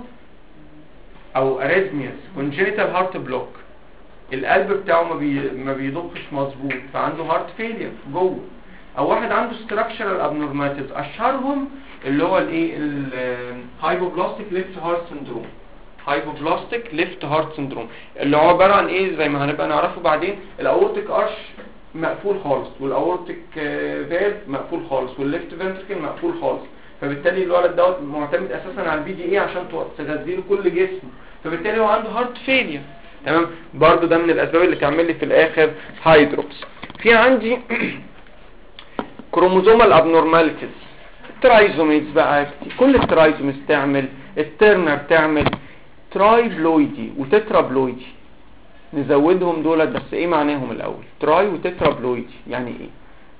او arrhythmias congenital heart block، القلب بتاعه ما بيضخش مظبوط، فعنده هارت فيلير جوه. او واحد عنده structural abnormalities، اشهرهم اللي هو الايه الهايبوبلاستيك ليفت هارت سندروم. هايبوبلاستيك ليفت هارت سندروم اللي هو عباره عن ايه زي ما هنبقى نعرفه بعدين، الاورتيك ارش مقفول خالص، والاورتيك فالف مقفول خالص، والليفت فنتركل مقفول خالص، فبالتالي الولد دوت معتمد اساسا على البي دي اي عشان تغذي له كل جسمه، فبالتالي هو عنده هارت فيلير. تمام، برضو ده من الاسباب اللي تعمل لي في الاخر هايدروبس. في عندي كروموزومال ابنورماليتيز، ترايزوميز بقى، كل الترايزوميز تعمل، الترنر تعمل، ترايبلويدي وتترابلويدي، نزودهم دولت بس ايه معناهم الاول؟ تراي وتترابلويدي يعني ايه؟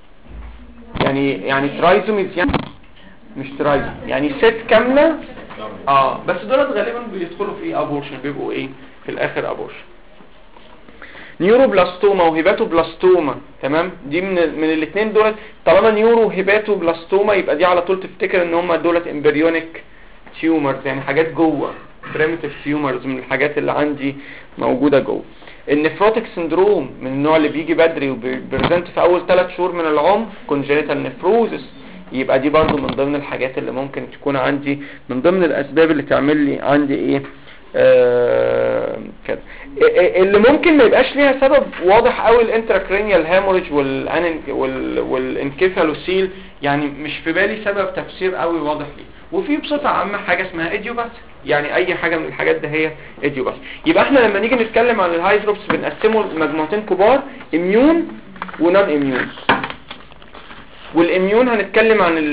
يعني ترايزوميز يعني مش ترايزوم، يعني ست كامله. بس دولت غالبا بيدخلوا في ايه؟ ابورشن، بيبقوا ايه في الاخر؟ ابورشن. نيوروبلاستوما وهيباتوبلاستوما. تمام، دي من الاثنين دولت. طالما نيورو وهيباتوبلاستوما يبقى دي على طول تفتكر ان هم دولت امبريونيك تيومرز، يعني حاجات جوه، بريميتيف تيومرز من الحاجات اللي عندي موجوده جوه. النفروتيك سندروم من النوع اللي بيجي بدري وبيرزنت في اول 3 شهور من العمر، كونجنيتال نفروزس، يبقى دي برضو من ضمن الحاجات اللي ممكن تكون عندي من ضمن الاسباب اللي تعمل لي عندي ايه كده. اللي ممكن ما يبقاش ليها سبب واضح قوي الانتراكرينيال هاموريج والانكيفالوسيل، يعني مش في بالي سبب تفسير قوي واضح ليه. وفي بصفه عامه حاجه اسمها ايديوباث، يعني اي حاجه من الحاجات ده هي ايديوباث. يبقى احنا لما نيجي نتكلم عن الهايدروبس بنقسمه لمجموعتين كبار، اميون ونون اميون. والاميون هنتكلم عن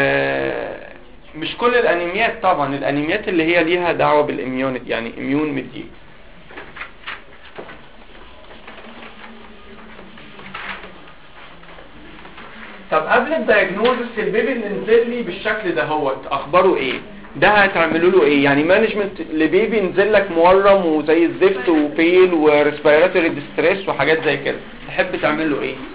مش كل الانيميات طبعا، الانيميات اللي هي ليها دعوه بالاميونيتي، يعني اميون ميديا. طب قبل الدايجنوزس البيبي اللي نزل لي بالشكل ده هو اخباره ايه؟ ده هتعملوا له ايه؟ يعني مانجمنت لبيبي نزل لك مورم وزي الزفت وبيل وريسبيراتوري ديستريس وحاجات زي كده، تحب تعمل له ايه؟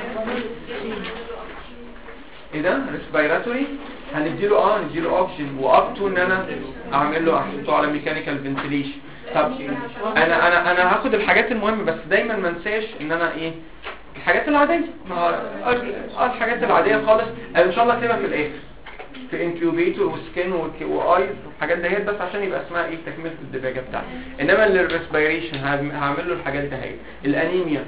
ايه ده؟ ريسبيراتوري هنديله نديله اوبشن واب تو ان انا اعمل له احطه على ميكانيكال فنتيليشن. طب انا هاخد الحاجات المهمه، بس دايما ما انساش ان انا ايه الحاجات العاديه، الحاجات العاديه خالص ان شاء الله اكتبها في الاخر في انكيوبيتور وسكين وايز والحاجات ديت، بس عشان يبقى اسمها ايه تكمله الدباجه بتاعتي. انما للريسبيريشن هعمل له الحاجات دهيت. الانيميا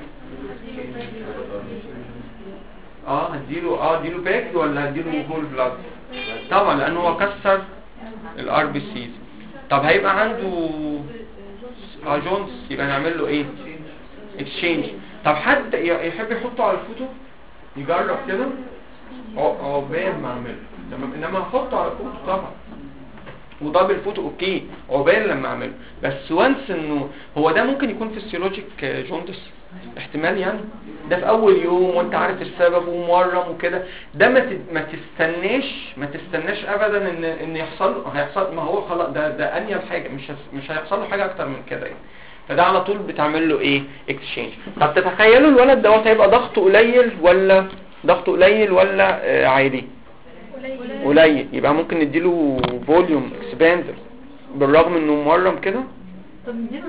هديله باك ولا هديله هول بلاد؟ طبعا لانه هو كسر الار بي سيز. طب هيبقى عنده جونز، يبقى نعمل له ايه؟ اكسشينج. طب حد يحب يحطه على الفوتو يجرب كده عقبال ما اعمله، انما هحطه على الفوتو طبعا ودبل فوتو اوكي عقبال لما اعمله، بس وانس انه هو ده ممكن يكون فيسيولوجيك جوندس احتمال يعني، ده في اول يوم وانت عارف السبب ومورم وكده، ده ما تستناش ابدا ان هيحصل، ما هو خلاص ده انيل حاجه، مش هيحصل له حاجه اكتر من كده يعني. فده على طول بتعمل له ايه اكسشينج. طب تتخيلوا الولد دوت هيبقى ضغطه قليل ولا عادي؟ قليل. يبقى ممكن نديله فوليوم اكسباندر بالرغم انه مورم كده. طب نديله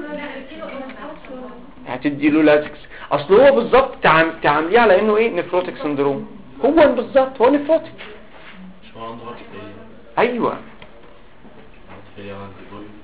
هتديله لازكس. اصل هو بالظبط تعامليه على انه ايه نفروتيك سندروم، هو بالظبط هو نفروتيك. مش هو عنده هارت فيلير؟ ايوه هارت فيلير عنده فوليوم.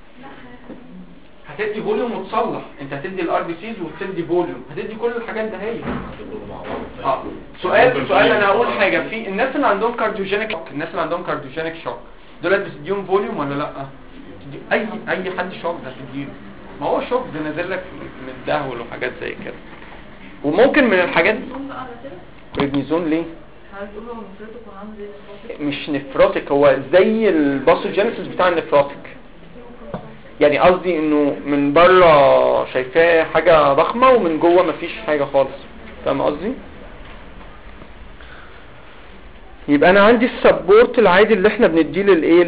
هتدي فوليوم وتصلح، انت هتدي الار بي سيز وتدي فوليوم، هتدي كل الحاجات ده هي. هتدخلوا مع بعض. سؤال انا هقول حاجه، في الناس اللي عندهم كارديوجينيك شوك دول بتديهم فوليوم ولا لا؟ اي حد شوك ده تديله، ما هو شوك ده نازل لك من الدهول وحاجات زي كده. وممكن من الحاجات بريدنيزون ليه هتقول له نفرته كان عامل زي النفروتك. مش نفروتيك، هو زي الباثوجينيسيس بتاع النفروتيك، يعني قصدي انه من بره شايفاه حاجه ضخمه ومن جوه مفيش حاجه خالص، فاهم قصدي؟ يبقى انا عندي السبورت العادي اللي احنا بنديه للايه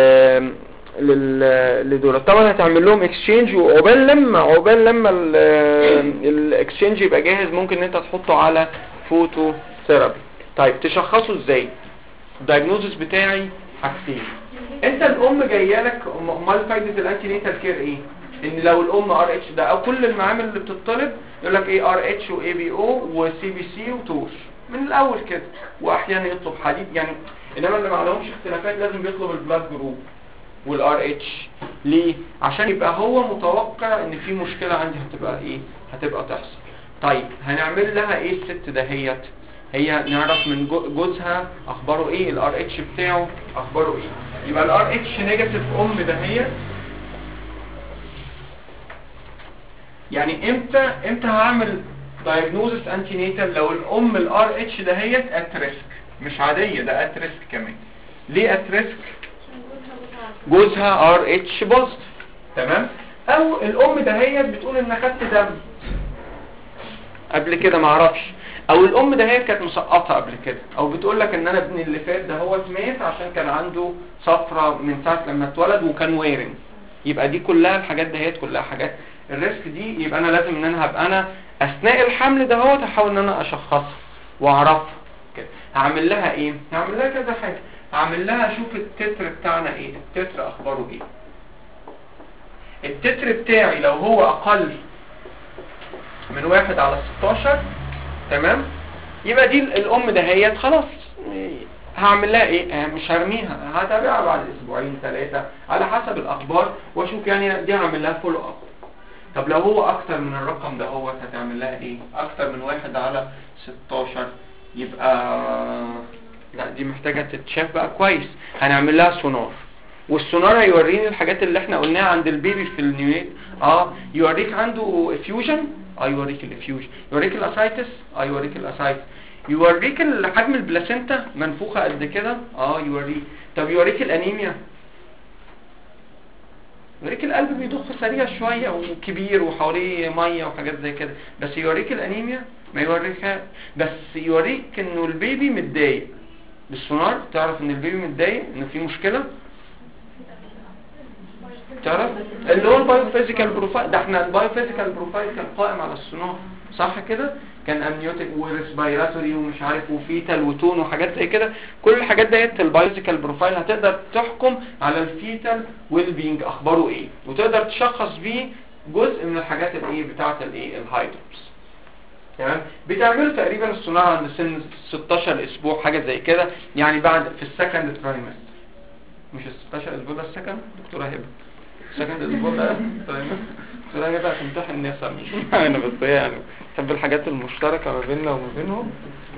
لدول. طبعا هتعمل لهم اكسشينج، وعقبال لما الاكسشينج يبقى جاهز ممكن ان انت تحطه على فوتو ثيرابي. طيب تشخصه ازاي؟ الدايجنوزس بتاعي حاجتين. انت الام جايه لك، امال فايده الانتي نيتال كير ايه؟ ان لو الام ار اتش ده او كل المعامل اللي بتطلب يقول لك ايه ار اتش واي بي او وسي بي سي وتوش من الاول كده، واحيانا يطلب حديد يعني. انما اللي ما عليهمش اختلافات لازم بيطلب البلاد جروب والار اتش. ليه؟ عشان يبقى هو متوقع ان في مشكله عندي هتبقى تحصل. طيب هنعمل لها ايه الست دهيت؟ هي نعرف من جوزها اخباره ايه، الار اتش بتاعه اخباره ايه. يبقى الار اتش نيجاتيف دهيت، يعني امتى هعمل دايجنوزس انتي نيتال؟ لو الام الار اتش دهيت ات ريسك، مش عاديه، ده ات ريسك كمان. ليه ات ريسك؟ جوزها ار اتش بوزيتيف، تمام؟ او الام دهيت بتقول ان خدت دم قبل كده معرفش، او الام دهيت كانت مسقطه قبل كده، او بتقول لك ان انا ابني اللي فات ده هو مات عشان كان عنده صفرة من ساعه لما اتولد وكان وارم. يبقى دي كلها الحاجات دهيت كلها حاجات الريسك دي. يبقى انا لازم ان انا هبقى انا اثناء الحمل دهوت هحاول ان انا اشخصها واعرفها كده. هعمل لها ايه؟ هعمل لها كذا حاجه. هعمل لها اشوف التتر بتاعنا ايه، التتر اخباره ايه. التتر بتاعي لو هو اقل من 1/16 تمام، يبقى دي الام دهيت خلاص هعمل لها ايه؟ مش هرميها، هتابعها بعد اسبوعين 3 على حسب الاخبار واشوف يعني دي هعمل لها فولو اب. طب لو هو اكتر من الرقم ده هو هتعمل لها ايه؟ اكتر من 1/16 يبقى لا دي محتاجة تتشاف بقى كويس. هنعمل لها سونار، والسونار هيوريني الحاجات اللي احنا قلناها عند البيبي في النيونيت. يوريك عنده افيوجن، يوريك الافيوجن، يوريك الاسايتس، يوريك الاسايتس، يوريك حجم البلاسينتا منفوخة قد كده، يوريك. طب يوريك الانيميا، يوريك القلب بيضخ سريع شوية وكبير وحواليه مية وحاجات زي كده، بس يوريك الانيميا ما يوريكها. بس يوريك انه البيبي متضايق بالسونار، تعرف ان البيبي متضايق، ان في مشكلة. تعرف اللي هو البايوفيزيكال بروفايل ده، احنا البايوفيزيكال بروفايل كان قائم على السونار صح كده، كان امنيوتيك وريسبيراتوري ومش عارف وفيتال وتون وحاجات زي كده. كل الحاجات ديت البايوفيزيكال بروفايل هتقدر تحكم على الفيتال ويل بينج اخباره ايه، وتقدر تشخص بيه جزء من الحاجات الايه بتاعه الايه الهايدروبس. تمام. بتعملوا تقريبا السونار عند سن 16 اسبوع حاجه زي كده، يعني بعد في السكند ترايمستر، مش ال 16 اسبوع ده السكند دكتوره هبه، السكند اسبوع ده دكتوره هبه هتمتحن الناس مش انا بس يعني بحب الحاجات المشتركه ما بيننا وما بينهم.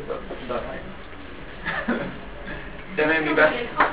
تمام. يبقى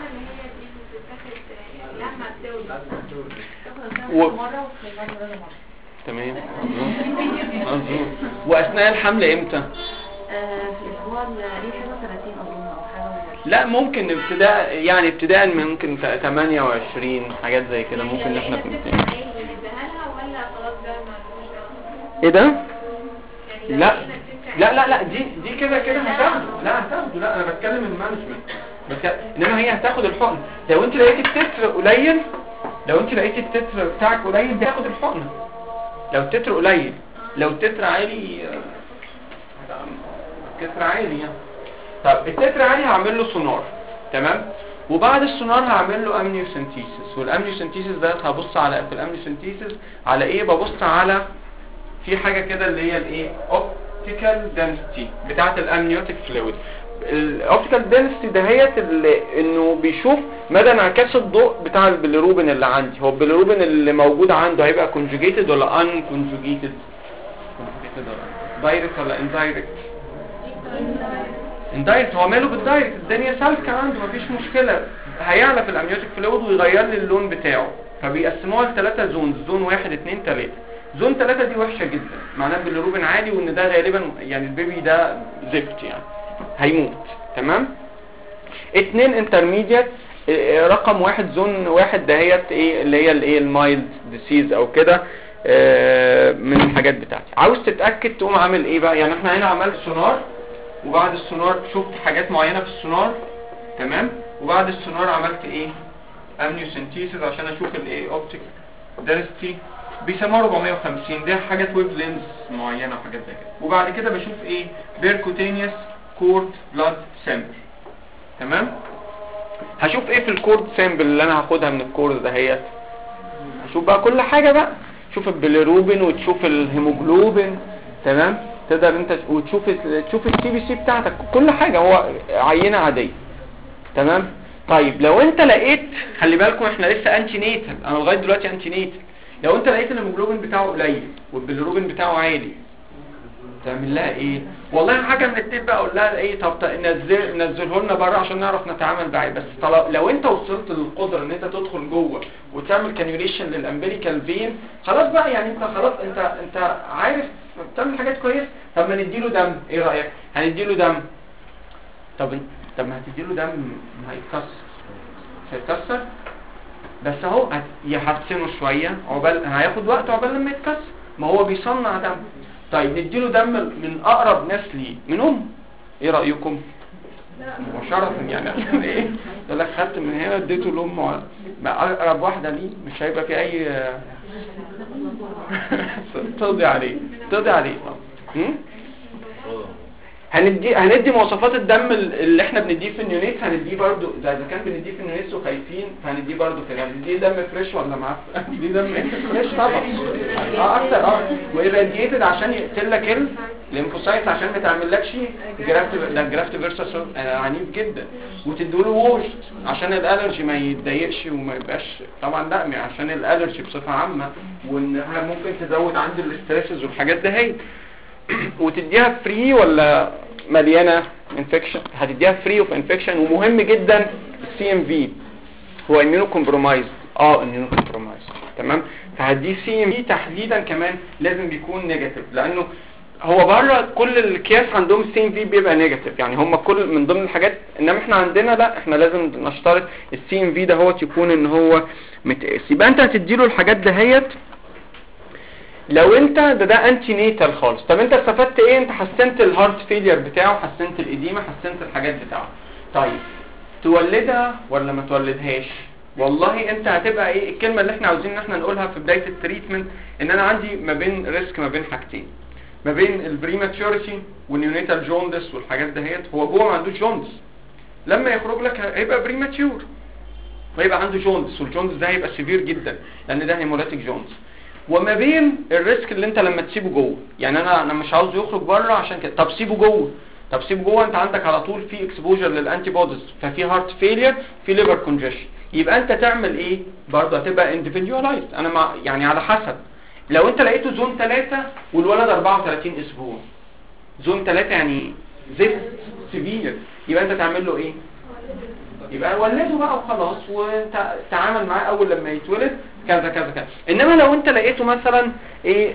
تمام مظبوط. واثناء الحمل امتى؟ في الاسبوع اللي 35 اظن او حاجه. لا ممكن ابتداء ممكن 28 حاجات زي كده ممكن احنا ولا خلاص ده ايه ده؟ لو لا لقينا التتر لا دي كده هتاخده، لا هتاخده، لا انا بتكلم المانجمنت، انما هي هتاخد الحقن. لو انت لقيت التتر قليل، لو انت لقيت التتر بتاعك قليل بتاخد الحقن. لو التتر قليل، لو التتر عالي التتر عالي يعني. طب التتر عالي هعمل له سونار، تمام، وبعد السونار هعمل له امنيوسنتيسيس. والامنيوسنتيسيس ده هبص على في الامنيوسنتيسيس على ايه؟ ببص على في حاجه كده اللي هي الايه اوبتيكال دنسيتي بتاعه الامنيوتيك فلويد. الاوبتيكال دنسيتي دهيت انه بيشوف مدى انعكاس الضوء بتاع البيليروبين اللي عندي. هو البيليروبين اللي موجود عنده هيبقى كونجوجيتد ولا ان كونجوجيتد؟ دايركت ولا اندايركت؟ اندايركت. هو ماله بالدايركت؟ الدنيا سالكه عنده مفيش مشكله، هيعلى في الامنيوتيك فلويد ويغير لي اللون بتاعه. فبيقسموها ل3 زونز، زون 1 2 3. زون 3 دي وحشه جدا، معناه البيليروبين عالي وان ده غالبا يعني البيبي ده زفت يعني هيموت، تمام. 2 انترميديت. رقم 1 زون 1 دهيت ايه اللي هي الايه المايلد ديسيز او كده، من الحاجات بتاعتي. عاوز تتاكد تقوم عامل ايه بقى؟ يعني احنا هنا عملت سونار، وبعد السونار شفت حاجات معينه في السونار، تمام، وبعد السونار عملت ايه؟ امنيوسنتيسيس عشان اشوف الايه اوبتيك دنسيتي، بيسموها 450. ده حاجات ويف لينز معينه وحاجات زي كده. وبعد كده بشوف ايه؟ بيركوتينيوس كورد بلاد سامبل، تمام. هشوف ايه في الكورد سامبل اللي انا هاخدها من الكورد دهيت؟ هشوف بقى كل حاجه بقى، تشوف البيليروبين وتشوف الهيموجلوبين، تمام، تقدر انت وتشوف السي بي سي بتاعتك، كل حاجه. هو عينه عاديه، تمام. طيب لو انت لقيت، خلي بالكم احنا لسه انتي نيتال، انا لغايه دلوقتي انتي نيتال. لو انت لقيت الهيموجلوبين بتاعه قليل والبيليروبين بتاعه عالي، تعمل لها ايه؟ والله حاجه من التيب بقى، اقول لها ايه؟ طب نزله لنا بره عشان نعرف نتعامل معاه. بس لو انت وصلت للقدره ان انت تدخل جوه وتعمل كانيوليشن للامبليكال فين، خلاص بقى يعني انت خلاص انت عارف بتعمل حاجات كويس. طب ما نديله دم، ايه رايك؟ هنديله دم. طب ما هتديله دم هيتكسر، مش هيتكسر، بس اهو يحسنه شويه، عقبال هياخد وقت عقبال لما يتكسر، ما هو بيصنع دم. طيب نديله دم من اقرب ناس ليه، من امه، ايه رايكم؟ مشرف يعني عشان ايه؟ يقول لك خدت من هنا اديته لامه، اقرب واحده ليه، مش هيبقى في اي تقضي عليه هندي مواصفات الدم اللي احنا بنديه في النيونيت، هنديه برضو اذا كان بنديه في النيونيت وخايفين، فهنديه برضو كده. هنديه دم فريش ولا معفن؟ هنديه دم فريش طبعا، اكتر وإيراديتد عشان يقتل لك الليمفوسايت، عشان ما تعملكش جرافت فيرسس عنيف جدا. وتديله ووشت عشان الالرجي ما يتضايقش وما يبقاش طبعا، لا عشان الالرجي بصفه عامه، وانها ممكن تزود عند الاستريسز والحاجات ده هي. وتديها فري ولا مليانه انفكشن؟ هتديها فري اوف انفكشن. ومهم جدا السي ام في هو اميونو كومبرومايز، اميونو كومبرومايز، تمام. فهدي سي ام في تحديدا كمان لازم بيكون نيجاتيف، لانه هو بره كل الكياس عندهم السي ام في بيبقى نيجاتيف، يعني هم كل من ضمن الحاجات، انما احنا عندنا لا، احنا لازم نشترط السي ام في ده هو يكون ان هو متقاس. يبقى انت هتديله الحاجات دهيت لو انت ده انتي نيتال خالص. طب انت استفدت ايه؟ انت حسنت الهارت فيلير بتاعه، حسنت الاديمه، حسنت الحاجات بتاعه. طيب تولدها ولا ما تولدهاش؟ والله انت هتبقى ايه الكلمه اللي احنا عاوزين ان احنا نقولها في بدايه التريتمنت؟ ان انا عندي ما بين ريسك ما بين حاجتين، ما بين البريماتوريتي والنيونيتال جوندس والحاجات دهيت. هو جوه ما عندوش جوندس، لما يخرج لك هيبقى بريماتور ويبقى عنده جوندس، والجوندس ده هيبقى سيفير جدا لان ده هيمولاتيك جوندس. وما بين الريسك اللي انت لما تسيبه جوه، يعني انا مش عاوز يخرج بره عشان كده. طب سيبه جوه، انت عندك على طول في اكسبوجر للانتي بوديز، ففي هارت فيلير، في ليفر كونجيشن. يبقى انت تعمل ايه؟ برضه هتبقى انديفيديواليزد. انا يعني على حسب، لو انت لقيته زون 3 والولد 34 اسبوع، زون 3 يعني زفت سيفير، يبقى انت تعمل له ايه؟ يبقى ولده بقى وخلاص، وانت تعامل معاه اول لما يتولد كذا كذا كذا. انما لو انت لقيته مثلا ايه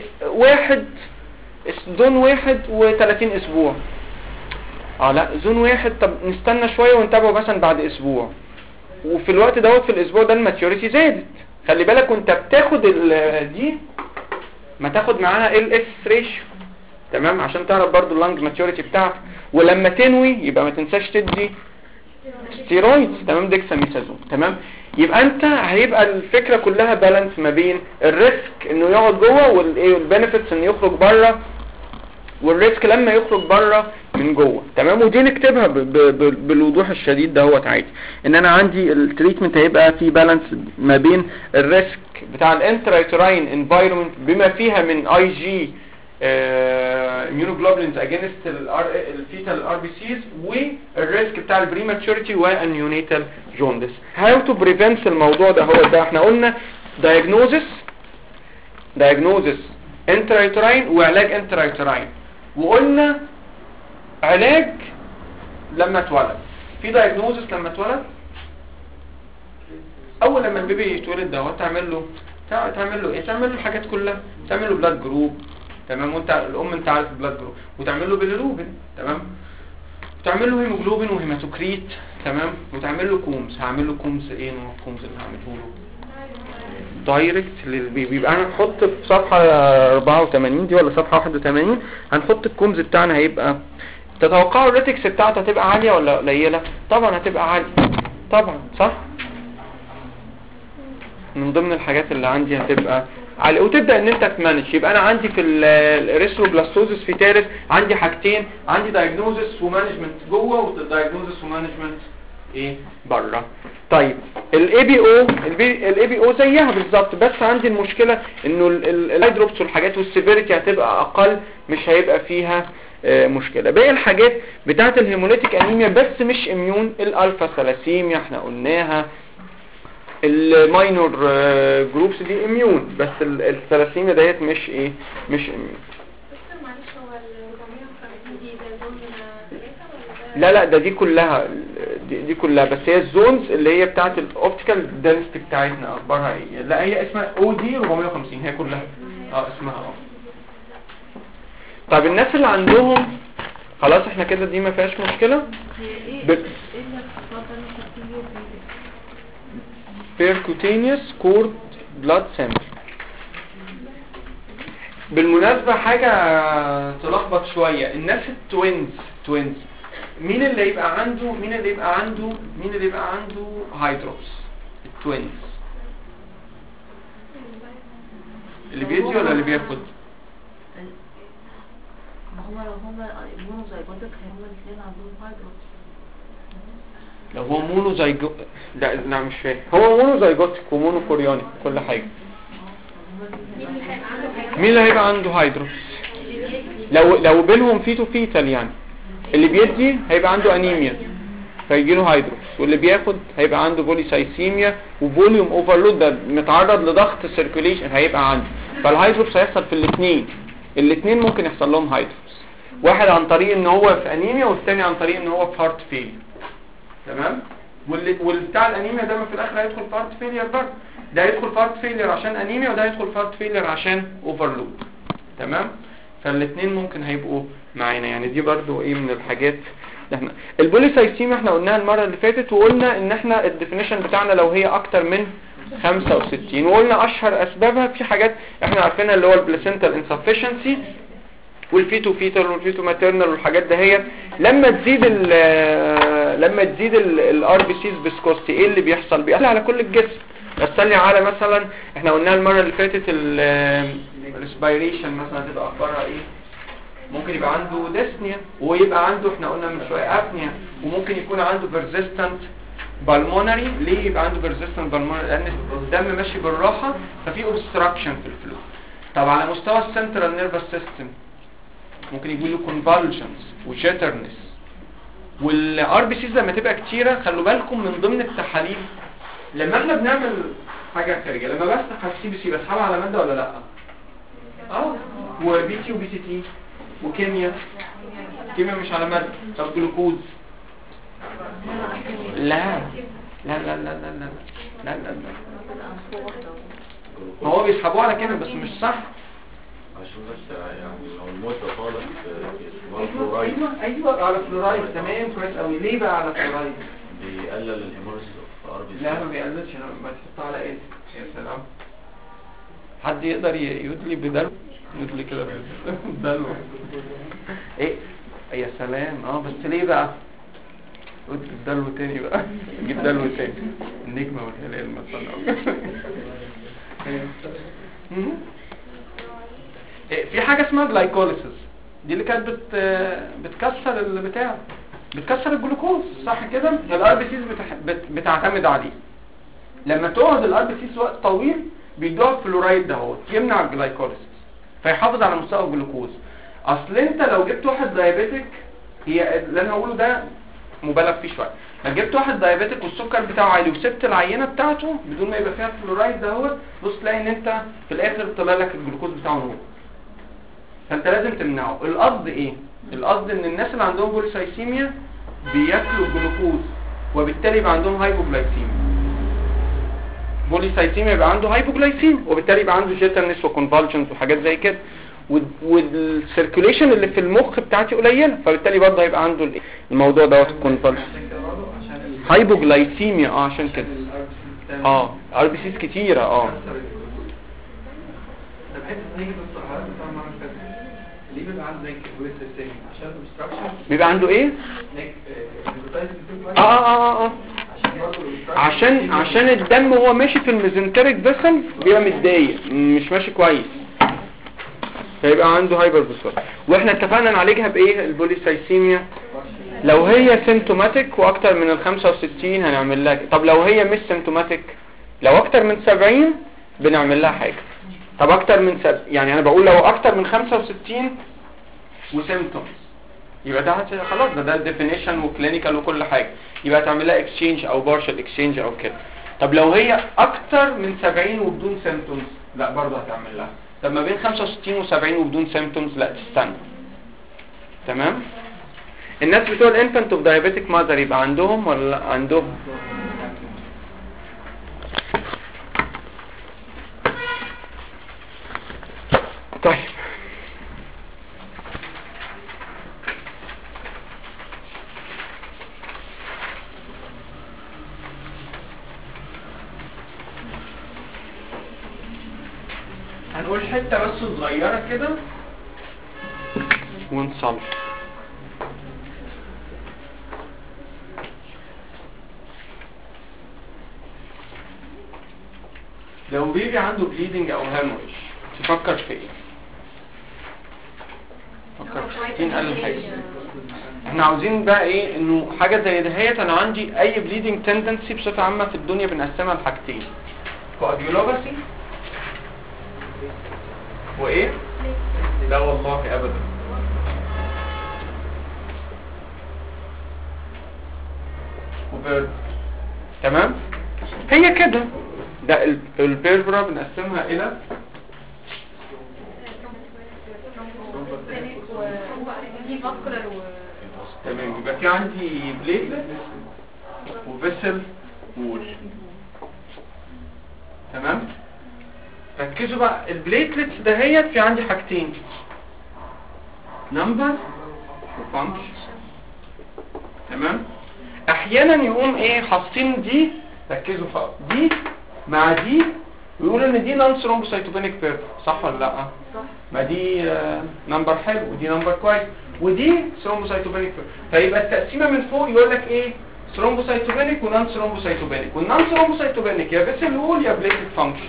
زون 1 و30 اسبوع، لا زون 1، طب نستنى شويه ونتابعه مثلا بعد اسبوع، وفي الوقت دوت في الاسبوع ده الماتيوريتي زادت. خلي بالك وانت بتاخد دي ما تاخد معاها ال اس ريشيو، تمام، عشان تعرف برضو اللنج ماتيوريتي بتاعتك. ولما تنوي يبقى ما تنساش تدي ستيرويدز، تمام، ديكساميثازون. تمام، يبقى انت هيبقى الفكره كلها بالانس ما بين الريسك انه يقعد جوه والبنفيتس انه يخرج بره، والريسك لما يخرج بره من جوه. تمام، ودي نكتبها بالوضوح الشديد دهوت عادي، ان انا عندي التريتمنت هيبقى في بالانس ما بين الريسك بتاع الانترايتراين انفايرمنت بما فيها من اي جي immunoglobulins against الفيتال ار بي سيز، والريسك بتاع البريماتشوريتي والنيونيتال جوندس. هاو تو بريفنت الموضوع ده، هو ده احنا قلنا diagnosis انترايتراين وعلاج انترايتراين، وقلنا علاج لما اتولد. في diagnosis لما اتولد، اول لما البيبي يتولد ده تعمل له ايه؟ تعمل له الحاجات كلها، تعمل له بلاد جروب، تمام، وانت الام انت عارف البلاد جروب، وتعمل له بيليروبين، تمام، وتعمل له هيموجلوبين وهيماتوكريت، تمام، وتعمل له كومز. هعمل له كومز ايه؟ نوع الكومز اللي هعمله له دايركت للبيبي. يبقى انا هنحط في صفحه 84 دي ولا صفحه 81 هنحط الكومز بتاعنا. هيبقى تتوقعوا الريتكس بتاعته هتبقى عاليه ولا قليله؟ طبعا هتبقى عاليه طبعا، صح، من ضمن الحاجات اللي عندي هتبقى عاليه. وتبدا ان انت تمانج. يبقى انا عندي في الريثروبلاستوزس في تارس عندي حاجتين، عندي دايجنوزس ومانجمنت جوه، والدايجنوزس ومانجمنت ايه بره. طيب الاي بي او زيها بالظبط، بس عندي المشكله انه الهيدروبس والحاجات والسيفيريتي هتبقى اقل، مش هيبقى فيها مشكله. باقي الحاجات بتاعه الهيموليتيك انيميا بس مش اميون، الالفا ثلاسيميا احنا قلناها، الماينور جروبس دي اميون، بس الثلاسيميا ديت مش اميون. دكتور معلش، هو ال 450 دي زي زون 3 ولا لا دي كلها، دي كلها، بس هي الزونز اللي هي بتاعت الاوبتيكال دنسيتي بتاعتنا اخبارها ايه؟ لا هي اسمها او دي 450 هي كلها اسمها طيب الناس اللي عندهم خلاص احنا كده دي ما فيهاش مشكله. percutaneous cord blood sample. بالمناسبة حاجة تلخبط شوية، الناس التوينز مين اللي يبقى عنده هايدروبس؟ التوينز اللي بيدي ولا اللي بياخد؟ هما مونوزايجوتك، هما الاثنين عندهم هايدروبس. لو هو مونوزايجو لا مش فاهم، هو مونوزايجوتك ومونوكوريونيك كل حاجة. مين اللي هيبقى عنده هايدروبس؟ لو بينهم فيتال يعني، اللي بيدي هيبقى عنده انيميا فيجي له هايدروبس، واللي بياخد هيبقى عنده بوليسايسيميا وفوليوم اوفرلود، ده متعرض لضغط السيركيوليشن هيبقى عنده. فالهايدروبس هيحصل في الاثنين ممكن يحصل لهم هايدروبس، واحد عن طريق ان هو في انيميا، والثاني عن طريق ان هو في هارت فيلير. تمام، والبتاع الانيميا ده في الاخر هيدخل في هارت فيلير برضه، ده هيدخل في هارت فيلير عشان انيميا، وده هيدخل في هارت فيلير عشان اوفرلود. تمام، فالاثنين ممكن هيبقوا معانا يعني. دي برضو ايه من الحاجات. احنا البوليسايسيميا احنا قلناها المره اللي فاتت، وقلنا ان احنا الديفينيشن بتاعنا لو هي اكتر من 65، وقلنا اشهر اسبابها في حاجات احنا عارفينها اللي هو البلاسنتال انسفشنسي والفيتو والفيتو ماتيرنال والحاجات دهيت. لما تزيد الار بي سيز فيسكوستي ايه اللي بيحصل؟ بيحصل على كل الجسم. بيحصل على مثلا احنا قلناها المره اللي فاتت الريسبيريشن مثلا تبقى اخبارها ايه؟ ممكن يبقى عنده ديسنيا، ويبقى عنده احنا قلنا من شويه ابنيا، وممكن يكون عنده بيرزيستنت بالمونري. ليه يبقى عنده بيرزيستنت بالمونري؟ لان الدم ماشي بالراحه ففي اوبستراكشن في الفلو. طب على مستوى السنترال نيرفس سيستم ممكن يجي له كونفالجنس وشاترنس. والار بي سيز لما تبقى كتيره خلوا بالكم من ضمن التحاليل لما احنا بنعمل حاجه خارجيه، لما بفتح السي بي سي بسحبها على ماده ولا لا؟ وبي تي وبي سي تي وكيمياء مش على ماده. طب جلوكوز لا لا لا لا لا لا لا لا لا، ما هو بيسحبوه على كده بس مش صح. عشان بس يعني لو المده طالت فلورايد. ايوه على فلورايد. تمام كويس قوي. ليه بقى على فلورايد؟ بيقلل الهيموريز اوف ار بي سي. لا ما بيقللش، ما تحطها على ايه؟ يا سلام، حد يقدر يدلي بدل نزل كده بالدلو. ايه يا سلام. بس ليه بقى؟ قلت الدلو تاني بقى. جيب دلو تاني. النجمة والهلال مثلا. في حاجة اسمها جلايكوليسيس، دي اللي كانت بتكسر البتاع، بتكسر الجلوكوز، صح كده؟ الار بي سيز بتعتمد عليه. لما تقعد الار بي سيز وقت طويل بيدوها فلورايد دهوت يمنع الجلايكوليسيس فيحافظ على مستوى الجلوكوز. اصل انت لو جبت واحد دايابيتك، هي اللي انا هقوله ده مبالغ فيه شويه، لو جبت واحد دايابيتك والسكر بتاعه عالي وسبت العينه بتاعته بدون ما يبقى فيها فلورايد دهوت، بص تلاقي ان انت في الاخر طلع لك الجلوكوز بتاعه نور. فانت لازم تمنعه. القصد ايه؟ القصد ان الناس اللي عندهم بوليسايسيميا بياكلوا الجلوكوز وبالتالي يبقى عندهم هايبوجلايسيميا. بوليسايسيميا يبقى عنده هايبوجلايسيميا وبالتالي يبقى عنده جيترنس وكونفالجنس وحاجات زي كده، والسيركيوليشن اللي في المخ بتاعتي قليله، فبالتالي برضه هيبقى عنده الموضوع دوت كونفالجنس هايبوجلايسيميا. عشان كده ار بي سيز كتيره. طب حته نيجي دكتور حضرتك بتاع المره اللي فاتت ليه بيبقى عنده زي كده عشان الاوبستراكشن بيبقى عنده ايه؟ عشان الدم هو ماشي في الميزنتريك فيسل بيبقى متضايق مش ماشي كويس، فيبقى عنده هايبر بوسول. واحنا اتفقنا نعالجها بايه البوليسايسيميا؟ لو هي سيمتوماتيك واكتر من ال 65 هنعمل لها. طب لو هي مش سيمتوماتيك، لو اكتر من 70 بنعمل لها حاجه. طب اكتر من يعني انا بقول لو اكتر من 65 وسيمتومز يبقى ده خلاص، ده ديفينيشن وكلينيكال وكل حاجه، يبقى تعمل لها اكسشينج او بارشال اكسشينج او كده. طب لو هي اكتر من 70 وبدون سيمتومز، لا برضه هتعمل لها. طب ما بين 65 و70 وبدون سيمتومز، لا تستنى. تمام. الناس بتوع الانفانت اوف دايابيتيك ماذر يبقى عندهم ولا لا عندهم؟ طيب هنقول حتة بس صغيرة كده ونصلي. لو بيبي عنده بليدنج او هاموريج تفكر في ايه؟ فكر في 60,000 حاجة. احنا عاوزين بقى ايه؟ انه حاجة زي دهيت انا عندي اي بليدنج تندنسي بصفة عامة في الدنيا بنقسمها لحاجتين، كواجيولوباسي وايه؟ لا والله ابدا. وبيرد. تمام؟ هي كده. ده البيربرا بنقسمها الى تمام. يبقى في عندي بليتلت وفيسل وول. تمام. ركزوا بقى، البليتلتس دهيت في عندي حاجتين، نمبر وفانكشن. تمام. احيانا يقوم ايه حاطين دي، ركزوا فوق دي مع دي ويقولوا ان دي نون ثرومبوسايتوبينيك بيرب، صح ولا لا؟ صح. ما دي نمبر حلو ودي نمبر كويس ودي ثرومبوسايتوبينيك بيرب، فيبقى التقسيمه من فوق يقول لك ايه؟ ثرومبوسايتوبينيك ونون ثرومبوسايتوبينيك، والنون ثرومبوسايتوبينيك يا فيسل وول يا بليتلت فانكشن.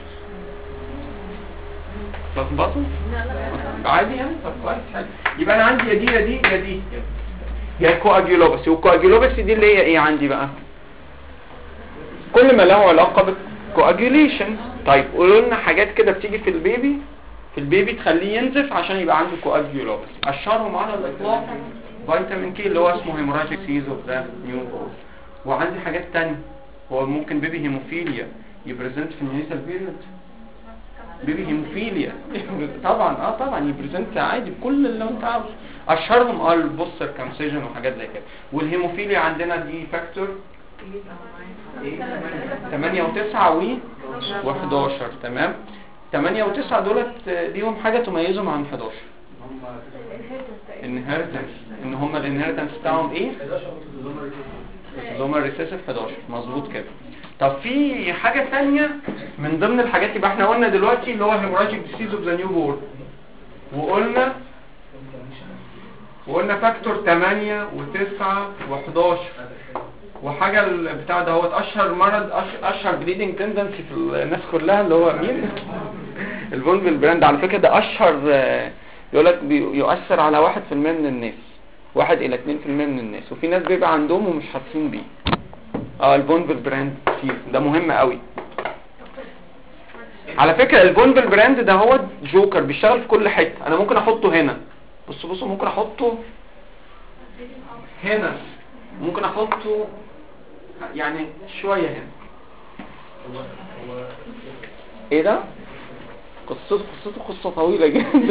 تظبطوا؟ عادي يعني. طب كويس حلو. يبقى انا عندي يا دي يا دي يا دي يا كواجيولوباسي. والكواجيولوباسي دي اللي هي ايه عندي بقى؟ كل ما له علاقه بالكواجيوليشن. طيب قولوا لنا حاجات كده بتيجي في البيبي تخليه ينزف عشان يبقى عنده كواجيولوباسي. اشهرهم على الاطلاق فيتامين كي اللي هو اسمه هيموراجيك سيز اوف ذا نيو بورن. وعندي حاجات تانية، هو ممكن بيبي هيموفيليا يبريزنت في النيتال بيريود. بيبي هيموفيليا طبعا طبعا يبريزنت عادي بكل اللي انت عاوزه. اشهرهم البوستر كانسيجن وحاجات زي كده. والهيموفيليا عندنا دي فاكتور 8 و9 و11. تمام. 8 و9 دولت ليهم حاجه تميزهم عن 11، انهيرتنس، ان هم الانهيرتنس بتاعهم ايه؟ اللي ريسيسيف 11. مظبوط كده. طب في حاجه ثانيه من ضمن الحاجات، يبقى احنا قلنا دلوقتي اللي هو هيموراجيك ديسيز اوف ذا نيو بورن، وقلنا فاكتور 8 و9 و11 وحاجه البتاع ده هو اشهر مرض، اشهر بليدنج تندنسي في الناس كلها اللي هو مين؟ الفون فيلبراند. على فكره ده اشهر، يقول لك بيؤثر على 1% من الناس، 1 إلى 2% من الناس، وفي ناس بيبقى عندهم ومش حاسين بيه. الفون فيلبراند ده مهم قوي. على فكره الفون فيلبراند ده هو جوكر بيشتغل في كل حته. انا ممكن احطه هنا، بصوا ممكن احطه هنا، ممكن احطه يعني شويه هنا. ايه ده؟ قصته قصه طويله جدا.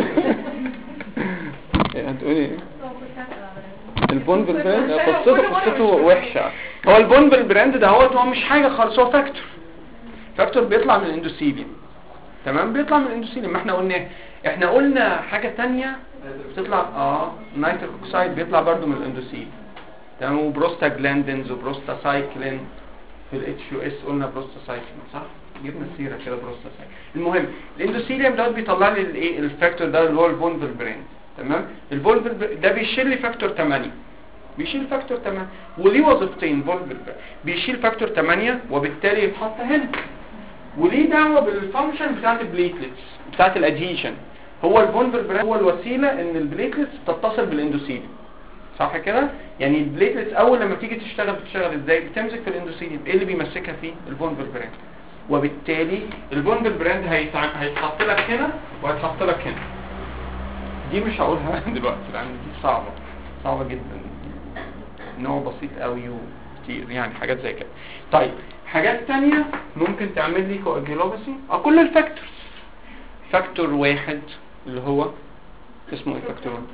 هتقولي ايه؟ الفون فيلبراند قصته وحشه. هو الفون فيلبراند ده هو مش حاجه خالص، هو فاكتور بيطلع من الاندوثيليوم. تمام، بيطلع من الاندوثيليوم. ما احنا قلنا حاجه ثانيه بتطلع، نيتريك اوكسايد بيطلع برضو من الاندوثيليوم. تمام، وبروستاجلاندينز وبروستاسايكلين. في الاتش يو اس قلنا بروستاسايكلين، صح؟ جبنا السيره كده بروستاسايكلين. المهم المهم دوت بيطلع لي الايه الفاكتور ده اللي هو الفون فيلبراند. تمام، الفون فيلبراند ده بيشيل لي فاكتور 8، بيشيل فاكتور 8 وليه وظيفتين. فون فيلبراند بيشيل فاكتور 8 وبالتالي يتحط هنا، وليه دعوه بالفانكشن بتاعت البليتلتس بتاعت الادهيشن. هو الفون فيلبراند هو الوسيله ان البليتلتس تتصل بالاندوثيليوم، صح كده؟ يعني البليتلتس اول لما تيجي بتشتغل ازاي؟ بتمسك في الاندوثيليوم. ايه اللي بيمسكها فيه؟ الفون فيلبراند. وبالتالي الفون فيلبراند هيتحط لك هنا وهيتحط لك هنا. دي مش هقولها دلوقتي لان دي صعبه جدا، نوع بسيط قوي وكتير يعني حاجات زي كده. طيب حاجات تانية ممكن تعمل لي كواجيولوباسي، كل الفاكتورز. فاكتور 1 اللي هو اسمه ايه؟ فاكتور 1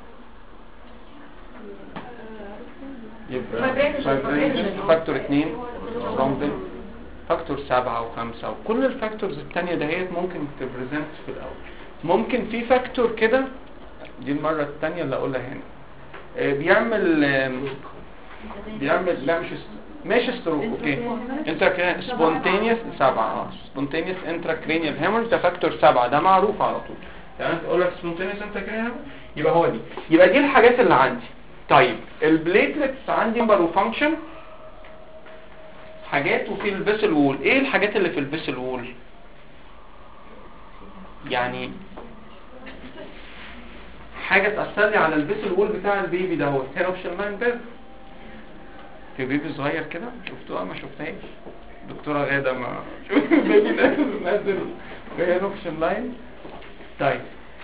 فاكتور 2 ثرومبين، فاكتور 7 و5 وكل الفاكتورز التانية دهيت ممكن تبريزنت في الاول. ممكن في فاكتور كده، دي المرة التانية اللي اقولها هنا، بيعمل لا مش ستروك، اوكي. انت سبونتينيوس 7 سبونتينيوس انتراكرينيال هيموريج ده فاكتور 7، ده معروف على طول. يعني تقول لك سبونتينيوس انتراكرينيال يبقى هو دي. يبقى دي الحاجات اللي عندي. طيب البليتلتس عندي نمبر وفانكشن حاجات، وفي الفيسل وول. ايه الحاجات اللي في الفيسل وول؟ يعني حاجه تاثر لي على الفيسل وول بتاع البيبي ده، هو هيروبشن لاين بيب. في بيبي صغير كده شفتوها؟ ما شفتهاش دكتوره غاده؟ ما شوف بيبي نازل هيروبشن لاين. طيب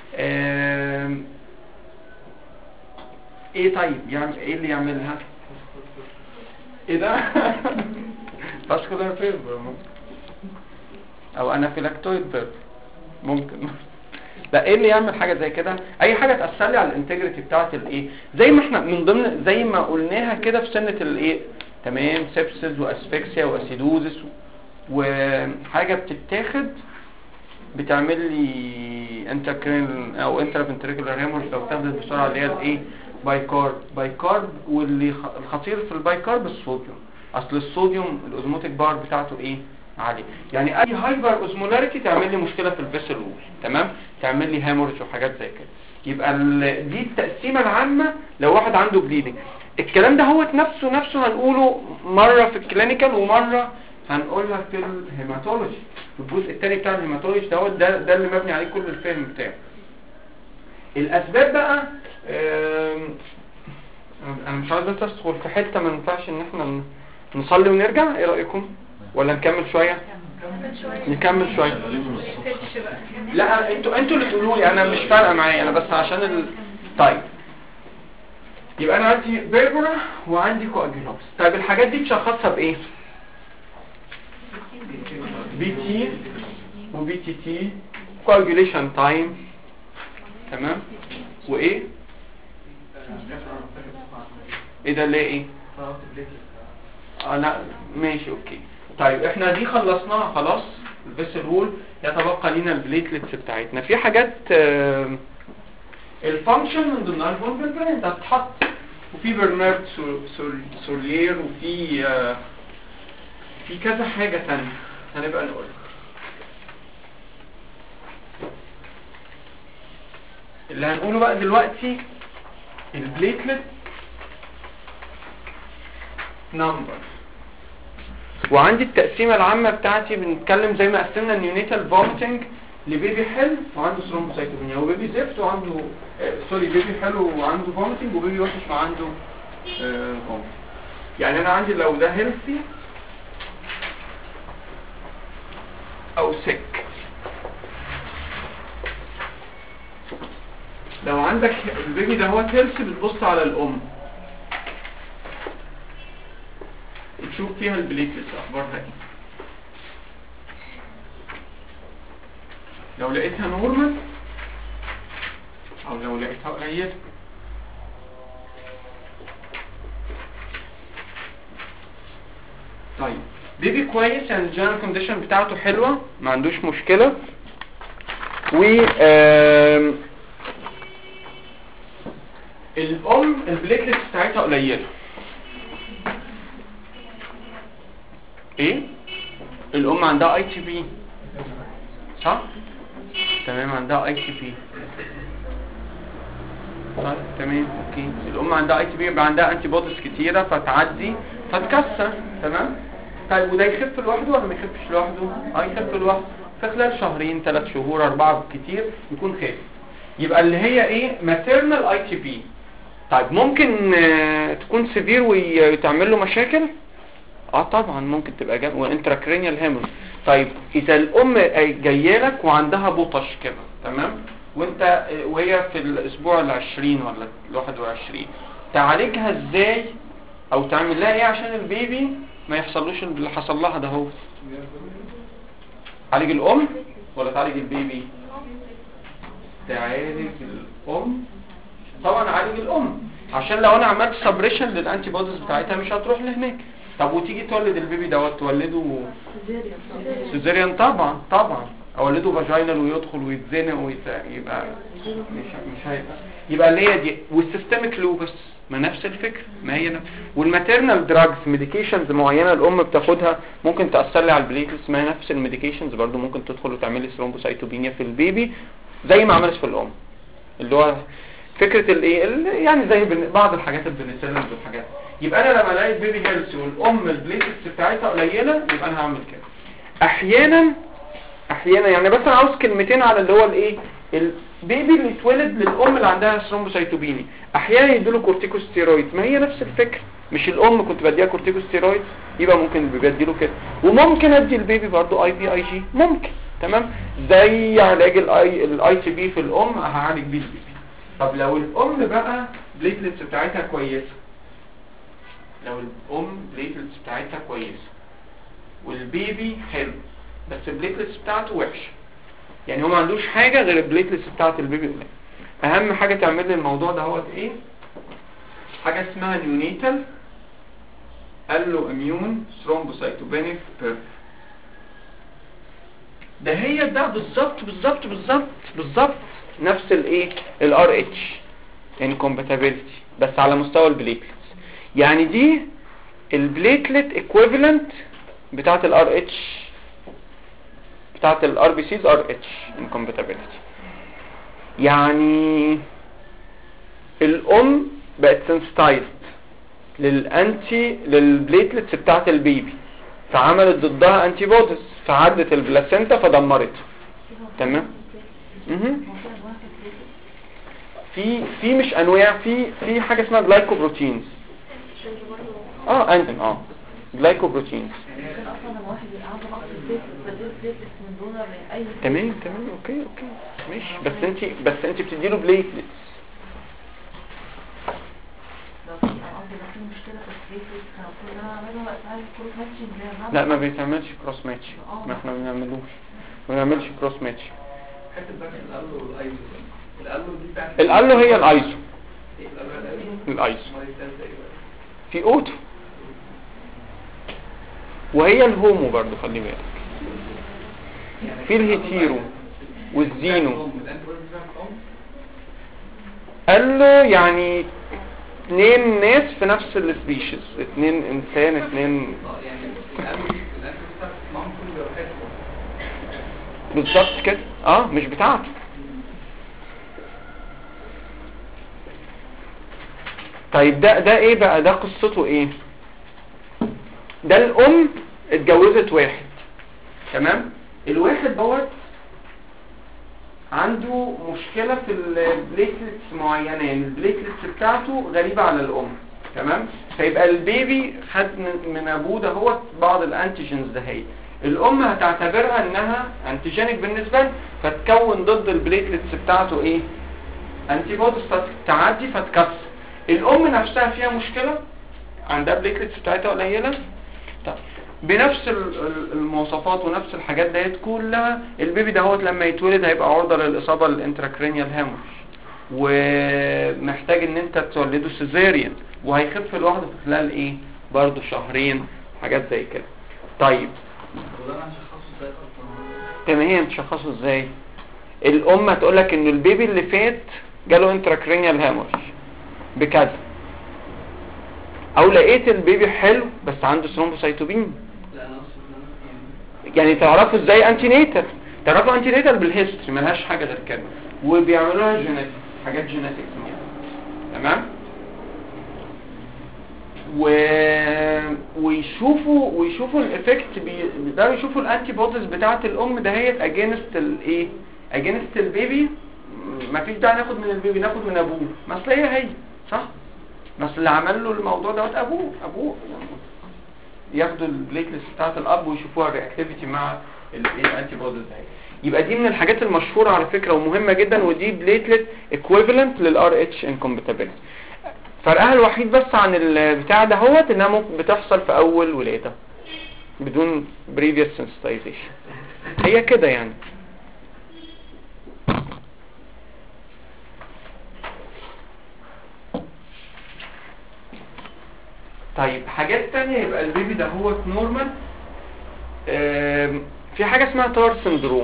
ايه طيب يعني ايه اللي يعملها؟ ايه ده؟ فاسكولار فيبر ممكن، او انافيلاكتويد فيبر ممكن. ده ايه اللي يعمل حاجه زي كده؟ اي حاجه تاثر لي على الانتجريتي بتاعه الايه، زي ما احنا من ضمن زي ما قلناها كده في سنه الايه، تمام، سيبسز واسفكسيا واسيدوزس، وحاجه بتتاخد بتعمل لي انتركرين او انترافنتريكولار هيموريج لو اتاخدت بسرعه، اللي هي الايه، بايكارب. واللي الخطير في البايكارب الصوديوم. اصل الصوديوم الاوزموتيك باور بتاعته ايه؟ عالي. يعني اي هايبر اوزمولاريتي تعمل لي مشكله في الفيسل وول، تمام، تعمل لي هيموريج وحاجات زي كده. يبقى دي التقسيمه العامه لو واحد عنده بليدنج. الكلام ده هو نفسه هنقوله مره في الكلينيكال ومره هنقولها في الهيماتولوجي، في الجزء الثاني بتاع الهيماتولوجي ده اللي مبني عليه كل الفهم بتاعه. الاسباب بقى انا مش عايز بس ادخل في حته ما ينفعش ان احنا نصلي ونرجع. ايه رايكم؟ ولا نكمل شويه؟ نكمل شويه. لا انتوا اللي تقولوا لي، انا مش فارقه معايا، انا بس عشان طيب يبقى انا عندي بيربرا وعندي كواجيولوبس. طيب الحاجات دي تشخصها بايه؟ بي تي وبي تي تي، كواجيوليشن تايم، تمام، وايه ايه ده اللي ايه؟ لا ماشي اوكي. طيب احنا دي خلصناها خلاص، الفيسل وول. يتبقى لينا البليتلتس بتاعتنا. في حاجات الفانكشن من ضمنها الفون فيلبراند هتتحط، وفي برنارد سوليير، وفي في كذا حاجه ثانيه هنبقى نقولها. اللي هنقوله بقى دلوقتي البليتلت نمبر. وعندي التقسيمه العامه بتاعتي بنتكلم زي ما قسمنا النيونيتال فوميتنج لبيبي حلو وعنده ثرومبوسايتوبينيا، وبيبي زفت وعنده بيبي حلو وعنده فوميتنج، وبيبي وحش وعنده فوميتنج. يعني انا عندي لو ده هيلثي او سيك. لو عندك البيبي ده هو هيلثي بتبص على الام تشوف فيها البليتلتس اخبارها ايه. لو لقيتها نورمال او لو لقيتها قليله. طيب بيبي كويس يعني الجنرال كونديشن بتاعته حلوه ما عندوش مشكله، و الام البليتلتس بتاعتها قليله. ايه الام عندها اي تي بي صح؟ تمام عندها اي تي بي. طيب تمام اوكي. الام عندها اي تي بي يبقى عندها انتي بوديز كتيره فتعدي فتكسر. تمام. طيب وده يخف لوحده ولا ما يخفش لوحده؟ يخف لوحده في خلال شهرين 3 شهور 4 بالكتير يكون خف. يبقى اللي هي ايه ماتيرنال اي تي بي. طيب ممكن تكون سيفير وتعمل له مشاكل. طبعا ممكن تبقى جاب وانتراكرينيال هيموريج. طيب اذا الام جايه لك وعندها بطش كده تمام وهي في الاسبوع ال20 ولا ال21 تعالجها ازاي او تعمل لها ايه عشان البيبي ما يحصلوش اللي حصل لها ده؟ هو تعالج الام ولا تعالج البيبي؟ تعالج الام طبعا. عالج الام عشان لو انا عملت سبريشن للانتي بوديز بتاعتها مش هتروح لهناك. طب وتيجي تولد البيبي دوت تولده سيزيريان طبعا اولده فاجينال ويدخل ويتزنق يبقى مش هيبقى. يبقى اللي هي دي والسيستميك لوبس ما نفس الفكره ما هي نفس. والماتيرنال دراجز ميديكيشنز معينه الام بتاخدها ممكن تاثر لي على البليتلتس ما هي نفس الميديكيشنز برضو ممكن تدخل وتعمل لي ثرومبوسايتوبينيا في البيبي زي ما عملت في الام. اللي هو فكره الايه يعني زي بعض الحاجات البنسلين والحاجات. يبقى انا لما الاقي البيبي هيلثي والام البليتلتس بتاعتها قليله يبقى انا هعمل كده. احيانا يعني بس انا عاوز كلمتين على اللي هو الايه البيبي اللي اتولد للام اللي عندها ثرومبوسايتوبيني. احيانا يديله كورتيكوستيرويد ما هي نفس الفكره. مش الام كنت بديها كورتيكوستيرويد يبقى ممكن البيبي اديله كده. وممكن ادي البيبي برضو اي بي اي جي ممكن تمام زي علاج الاي تي بي في الام هعالج بيه البيبي. طب لو الام بقى بليتلتس بتاعتها كويسه والبيبي حلو بس البليتلتس بتاعته وحشه يعني هو ما عندوش حاجه غير البليتلتس بتاعت البيبي قليله. اهم حاجه تعمل لي الموضوع ده هو ايه؟ حاجه اسمها نيونيتال الو اميون ثرومبوسايتوبينيك بيرف. ده هي ده بالظبط نفس الايه الار اتش يعني كومباتيبيليتي بس على مستوى البليتلتس. يعني دي البليتلت ايكويفالنت بتاعت الار اتش بتاعت الار بي سيز ار اتش انكومباتيبيليتي. يعني الام بقت سنسيتايزد للبليتلتس بتاعت البيبي فعملت ضدها انتي بوديز فعدت البلاسينتا فدمرتها. تمام. في مش انواع في حاجه اسمها جلايكوبروتينز انزيم جلايكوبروتينز. تمام اوكي ماشي. بس انت بتديله بليتلتس. لا ما بيتعملش كروس ماتش. ما احنا ما بنعملش كروس ماتش. الالو هي الايزو في اوتو وهي الهومو برضو خلي بالك في الهيتيرو والزينو. قال له يعني 2 ناس في نفس السبيشيز 2 انسان 2 بالظبط كده مش بتاعته. طيب ده ايه بقى؟ ده قصته ايه؟ ده الام اتجوزت واحد، تمام؟ الواحد دوت عنده مشكلة في البليتلتس معينة، يعني البليتلتس بتاعته غريبة على الام، تمام؟ فيبقى البيبي خد من ابوه ده هو بعض الانتيجينز ده، هي الام هتعتبرها انها انتيجينيك بالنسبة له، فتكون ضد البليتلتس بتاعته ايه؟ انتي بوديز، فتعدي فتكسر. الام نفسها فيها مشكلة، عندها بليتلتس بتاعتها قليلة. طب بنفس المواصفات ونفس الحاجات ديت كلها، البيبي دهوت لما يتولد هيبقى عرضة للإصابة الانتراكرينيال هامورج، ومحتاج ان انت تولده سيزيريان، وهيخف لوحده في خلال ايه؟ برضو شهرين، حاجات زي كده. طيب تمام، تشخصه ازاي؟ الام هتقولك ان البيبي اللي فات جاله انتراكرينيال هامورج بكذا، او لقيت البيبي حلو بس عنده ثرومبوسايتوبين. يعني تعرفوا ازاي انتينيتال؟ تعرفوا انتينيتال بالهيستوري، ملهاش حاجه غير كده، وبيعملوها جينيتك، حاجات جينيتك تمام. ويشوفوا الايفكت ده، يشوفوا الانتي بوديز بتاعه الام دهيت اجينست الايه؟ اجينست البيبي. مفيش داعي ناخد من البيبي، ناخد من ابوه، ما اصل هي صح، بس اللي عمل له الموضوع دوت ابوه ياخدوا البليتلتس بتاعه الاب ويشوفوها الرياكتيفيتي مع الانتي بوديز دي. يبقى دي من الحاجات المشهوره على فكره ومهمه جدا، ودي بليتلت ايكويفالنت للار اتش انكومباتيبيلتي. فرقها الوحيد بس عن البتاع ده هو انها ممكن بتحصل في اول ولاده بدون بريفيوس سنسيتايزيشن، هي كده يعني. طيب حاجات تانية، يبقى البيبي ده هو نورمال. في حاجة اسمها تار سندروم،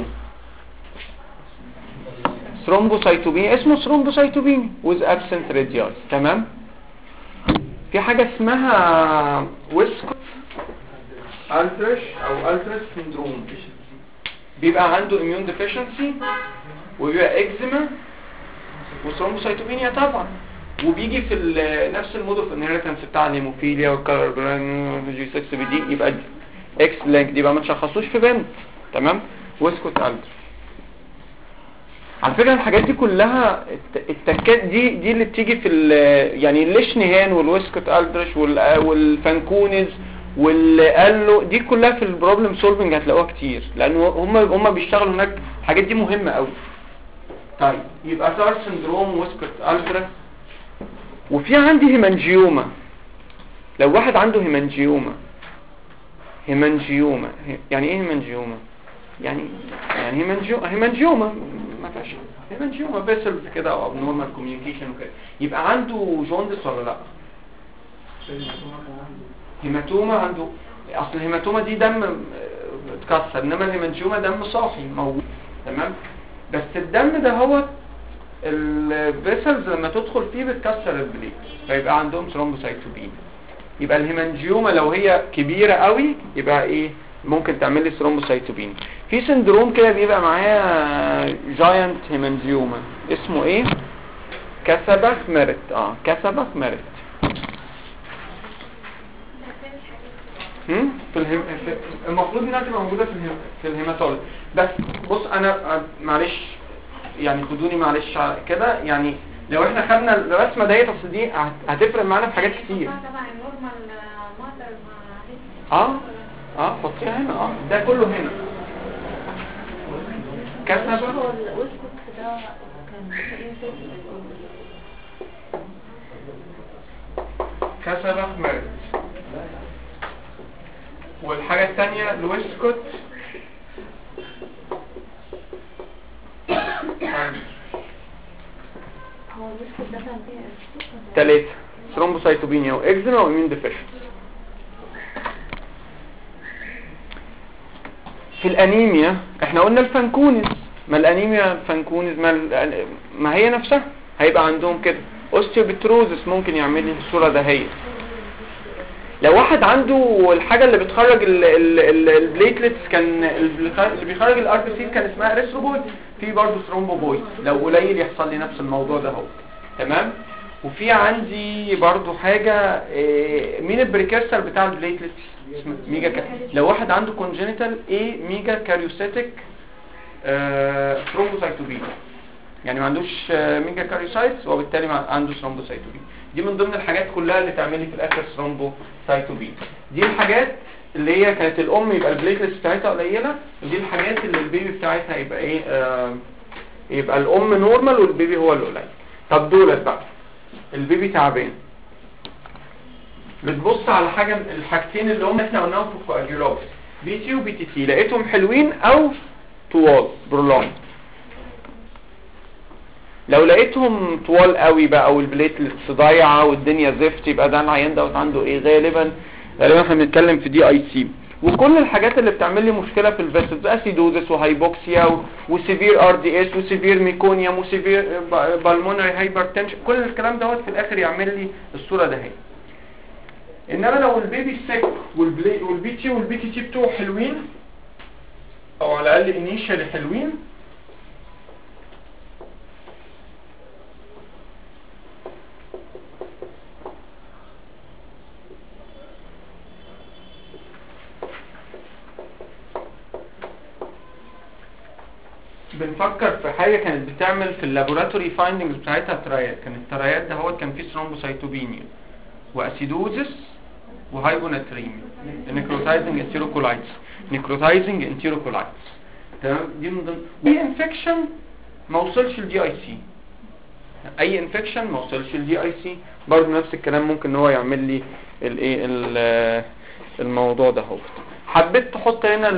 ثرومبوسايتوبينيا، اسمه ثرومبوسايتوبينيا with absent radius، تمام. في حاجة اسمها ويسكوت الترش او الترش سندروم، بيبقى عنده immune deficiency وبيبقى اكزيما وثرومبوسايتوبينيا طبعا، وبيجي في نفس المود اوف انهيرتنس بتاع الهيموفيليا والكالر جي 6 بي دي، يبقى اكس لينك دي بقى ما تشخصوش في بنت، تمام. ويسكوت التر. على فكره الحاجات دي كلها التكات دي اللي بتيجي في يعني الليشنهان والويسكوت الترش والفانكونز والالو، دي كلها في البروبلم سولفنج هتلاقوها كتير، لانه هم بيشتغلوا هناك، الحاجات دي مهمه قوي. طيب يبقى تار سندروم ويسكوت التر. وفي عندي هيمانجيوما. لو واحد عنده هيمانجيوما يعني ايه هيمانجيوما؟ يعني هيمانجيوما ما فيهاش هيمانجيوما فيسلز كده او ابنورمال كوميونيكيشن وكده، يبقى عنده جوندس ولا لا؟ هيماتوما عنده، اصل الهيماتوما دي دم اتكسر، انما الهيمانجيوما دم صاحي موجود، تمام. بس الدم ده هو الفيسلز لما تدخل فيه بتكسر البليت، فيبقى عندهم ثرومبوسايتوبين. يبقى الهيمانجيوما لو هي كبيرة قوي يبقى ايه؟ ممكن تعمل لي ثرومبوسايتوبين. في سندروم كده بيبقى معايا جاينت هيمانجيوما، اسمه ايه؟ كاساباخ ميرت. كاساباخ ميرت. المفروض انها تبقى موجودة في الهيماتولوجي. بس بص انا معلش يعني خدوني معلش كده، يعني لو احنا خدنا الرسمه ديت، اصل دي هتفرق معانا في حاجات كتير. حطيها هنا. ده كله هنا كاساباخ ميرت. والحاجه الثانيه الويسكوت ثلاثة ثرومبوسايتوبينيا واكزيما وامين ديفيشنسي. في الانيميا احنا قلنا الفانكونز، ما الانيميا الفانكونز ما هي نفسها هيبقى عندهم كده اوستيوبتروزس، ممكن يعمل لي الصوره دهية. لو واحد عنده الحاجه اللي بتخرج البليتلتس، كان اللي بيخرج الار بي سي كان اسمها اريثروبويت، في برضه ثرومبوبويت، لو قليل يحصل لي نفس الموضوع ده اهو، تمام. وفي عندي برضو حاجة مين البريكيرسر بتاع البليتلت؟ لو واحد عنده كونجينيتال ميجا كاريوسيتك ثرومبوسايتوبين، يعني ما عندوش ميجا كاريوسايتس وبالتالي عنده ثرومبوسايتوبين. دي من ضمن الحاجات كلها اللي تعمل لي في الاخر ثرومبوسايتوبين. دي الحاجات اللي هي كانت الام يبقى البليتلتس بتاعتها قليله، ودي الحاجات اللي البيبي بتاعتها يبقى يبقى الام نورمال والبيبي هو اللي قليل. طب دولت بقى البيبي تعبان، بتبص على حاجه الحاجتين اللي هم احنا قلناهم في الكواجيولوبس، بي تي وبي تي تي، لقيتهم حلوين او طوال برولونج. لو لقيتهم طوال قوي بقى والبليتلتس ضايعه والدنيا زفت، يبقى ده العيان دوت عنده غالبا احنا بنتكلم في دي اي سي. وكل الحاجات اللي بتعمل لي مشكله في الفيسلز، اسيدوزس وهايبوكسيا وسيفير ار دي اس وسيفير ميكونيوم وسيفير بالمونري هايبرتنشن، كل الكلام دوت في الاخر يعمل لي الصوره ده هي. انما لو البيبي سيك والبي تي والبي تي تي بتوعه حلوين او على الاقل انيشالي حلوين، بنفكر في حاجه كانت بتعمل في اللابوراتوري فايندنجز بتاعتها ترايات. كان الترايات ده هو كان فيه ثرومبوسايتوبينيا واسيدوزس وهايبوناتريميا، نيكروتايزنج انتيروكولايتس، نيكروتايزنج انتيروكولايتس. تمام. دي من ضمن اي انفكشن ما وصلش للدي اي سي، اي انفكشن ما وصلش للدي اي سي برضه نفس الكلام ممكن ان هو يعمل لي الموضوع ده. هو حبيت تحط هنا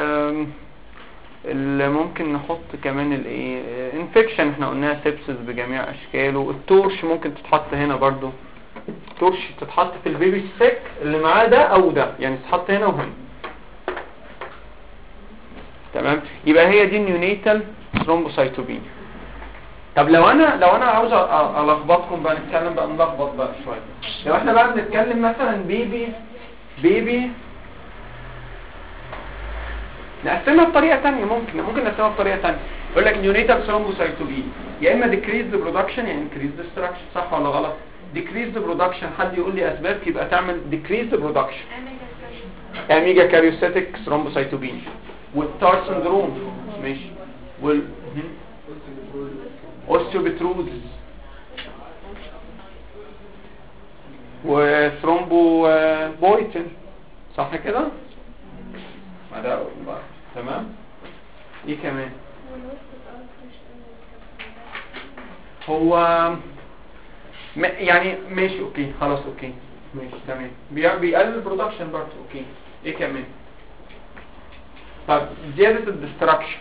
اللي ممكن نحط كمان انفكشن احنا قلناها سيبسس بجميع اشكاله. التورش ممكن تتحط هنا برضو، التورش تتحط في البيبي السيك اللي معاه ده او ده، يعني تتحط هنا وهنا. تمام. يبقى هي دي النيونيتال ثرومبوسايتوبين. طب لو انا عاوز الخبطكم بقى، نتكلم بقى نلخبط بقى شويه. لو احنا بقى بنتكلم مثلا بيبي نقسمها بطريقه ثانيه، ممكن نقسمها بطريقه ثانيه. يقول لك نيونيتال ثرومبوسايتوبين يا اما ديكريز برودكشن يا انكريز ديستراكشن، صح ولا غلط؟ ديكريز برودكشن حد يقول لي اسباب، يبقى تعمل ديكريز برودكشن اميجا كاريوسيتك ثرومبوسايتوبين والتار سندروم، ماشي، اوستيوبتروزس وثرومبو بويتن، صح كده؟ ما ده تمام. ايه كمان؟ هو يعني ماشي اوكي خلاص اوكي ماشي تمام، بيقلل البرودكشن برضه اوكي. ايه كمان؟ طب زيادة الدستراكشن،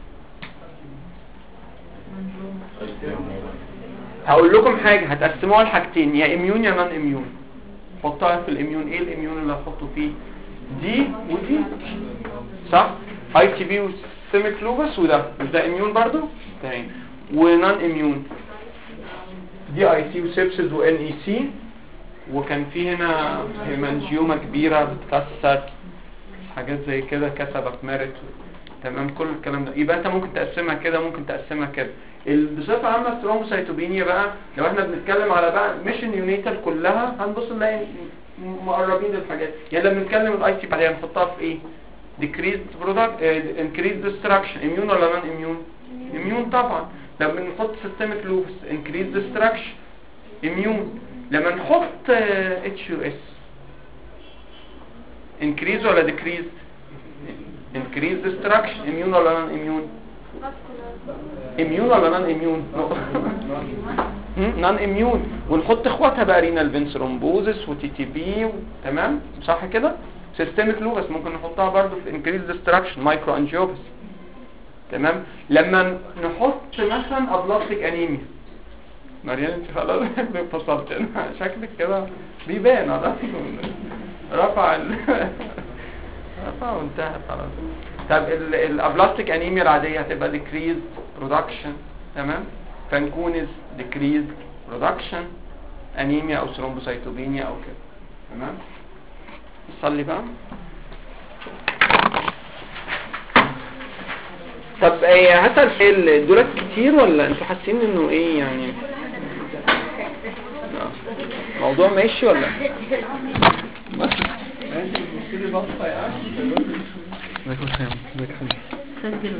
هقول لكم حاجة هتقسموها لحاجتين، يا اميون يا نون اميون. حطها في الاميون. ايه الاميون اللي هتحطه فيه؟ دي ودي، صح؟ اي تي بي وسيستميك لوبس وده اميون برضو، تمام. ونون اميون دي اي سي وسيبسز وان اي سي، وكان في هنا هيمانجيوما كبيره بتكسر حاجات زي كده، كسبت مارت، تمام. كل الكلام ده يبقى انت ممكن تقسمها كده ممكن تقسمها كده. بصفه عامه الثرومبوسايتوبينيا بقى لو احنا بنتكلم على بقى مش النيونيتال كلها، هنبص نلاقي مقربين للحاجات. يعني لما نتكلم الاي سي بعدين نحطها في ايه؟ decreased product increased destruction. immune ولا non immune؟ immune طبعا. لما نحط systemic lupus increased destruction immune. لما نحط HUS increase ولا decreased؟ increased destruction. immune ولا non immune؟ immune ولا non immune؟ non immune. ونحط اخواتها بقى رينال فين ثرومبوزس وتي تي بي، تمام صح كده؟ سيستميك لوبس ممكن نحطها برضو في انكريز ديستراكشن، مايكرو انجيوبس، تمام. لما نحط مثلا ابلاستيك انيميا، مريم انت خلاص فصلت انا شكلك كده بيبان رفع وانتهى خلاص. طب الابلاستيك انيميا العاديه هتبقى ديكريز برودكشن، تمام. فنكونز ديكريز برودكشن انيميا او ثرومبوسايتوبينيا او كده، تمام. نصلي بقى. طب هسأل سؤال، دولت كتير ولا انتوا حاسين انه ايه يعني؟ الموضوع ماشي ولا؟ انت بتبص لي بصه يا عم. ازيك يا حسام؟ ازيك يا حبيبي؟ سجل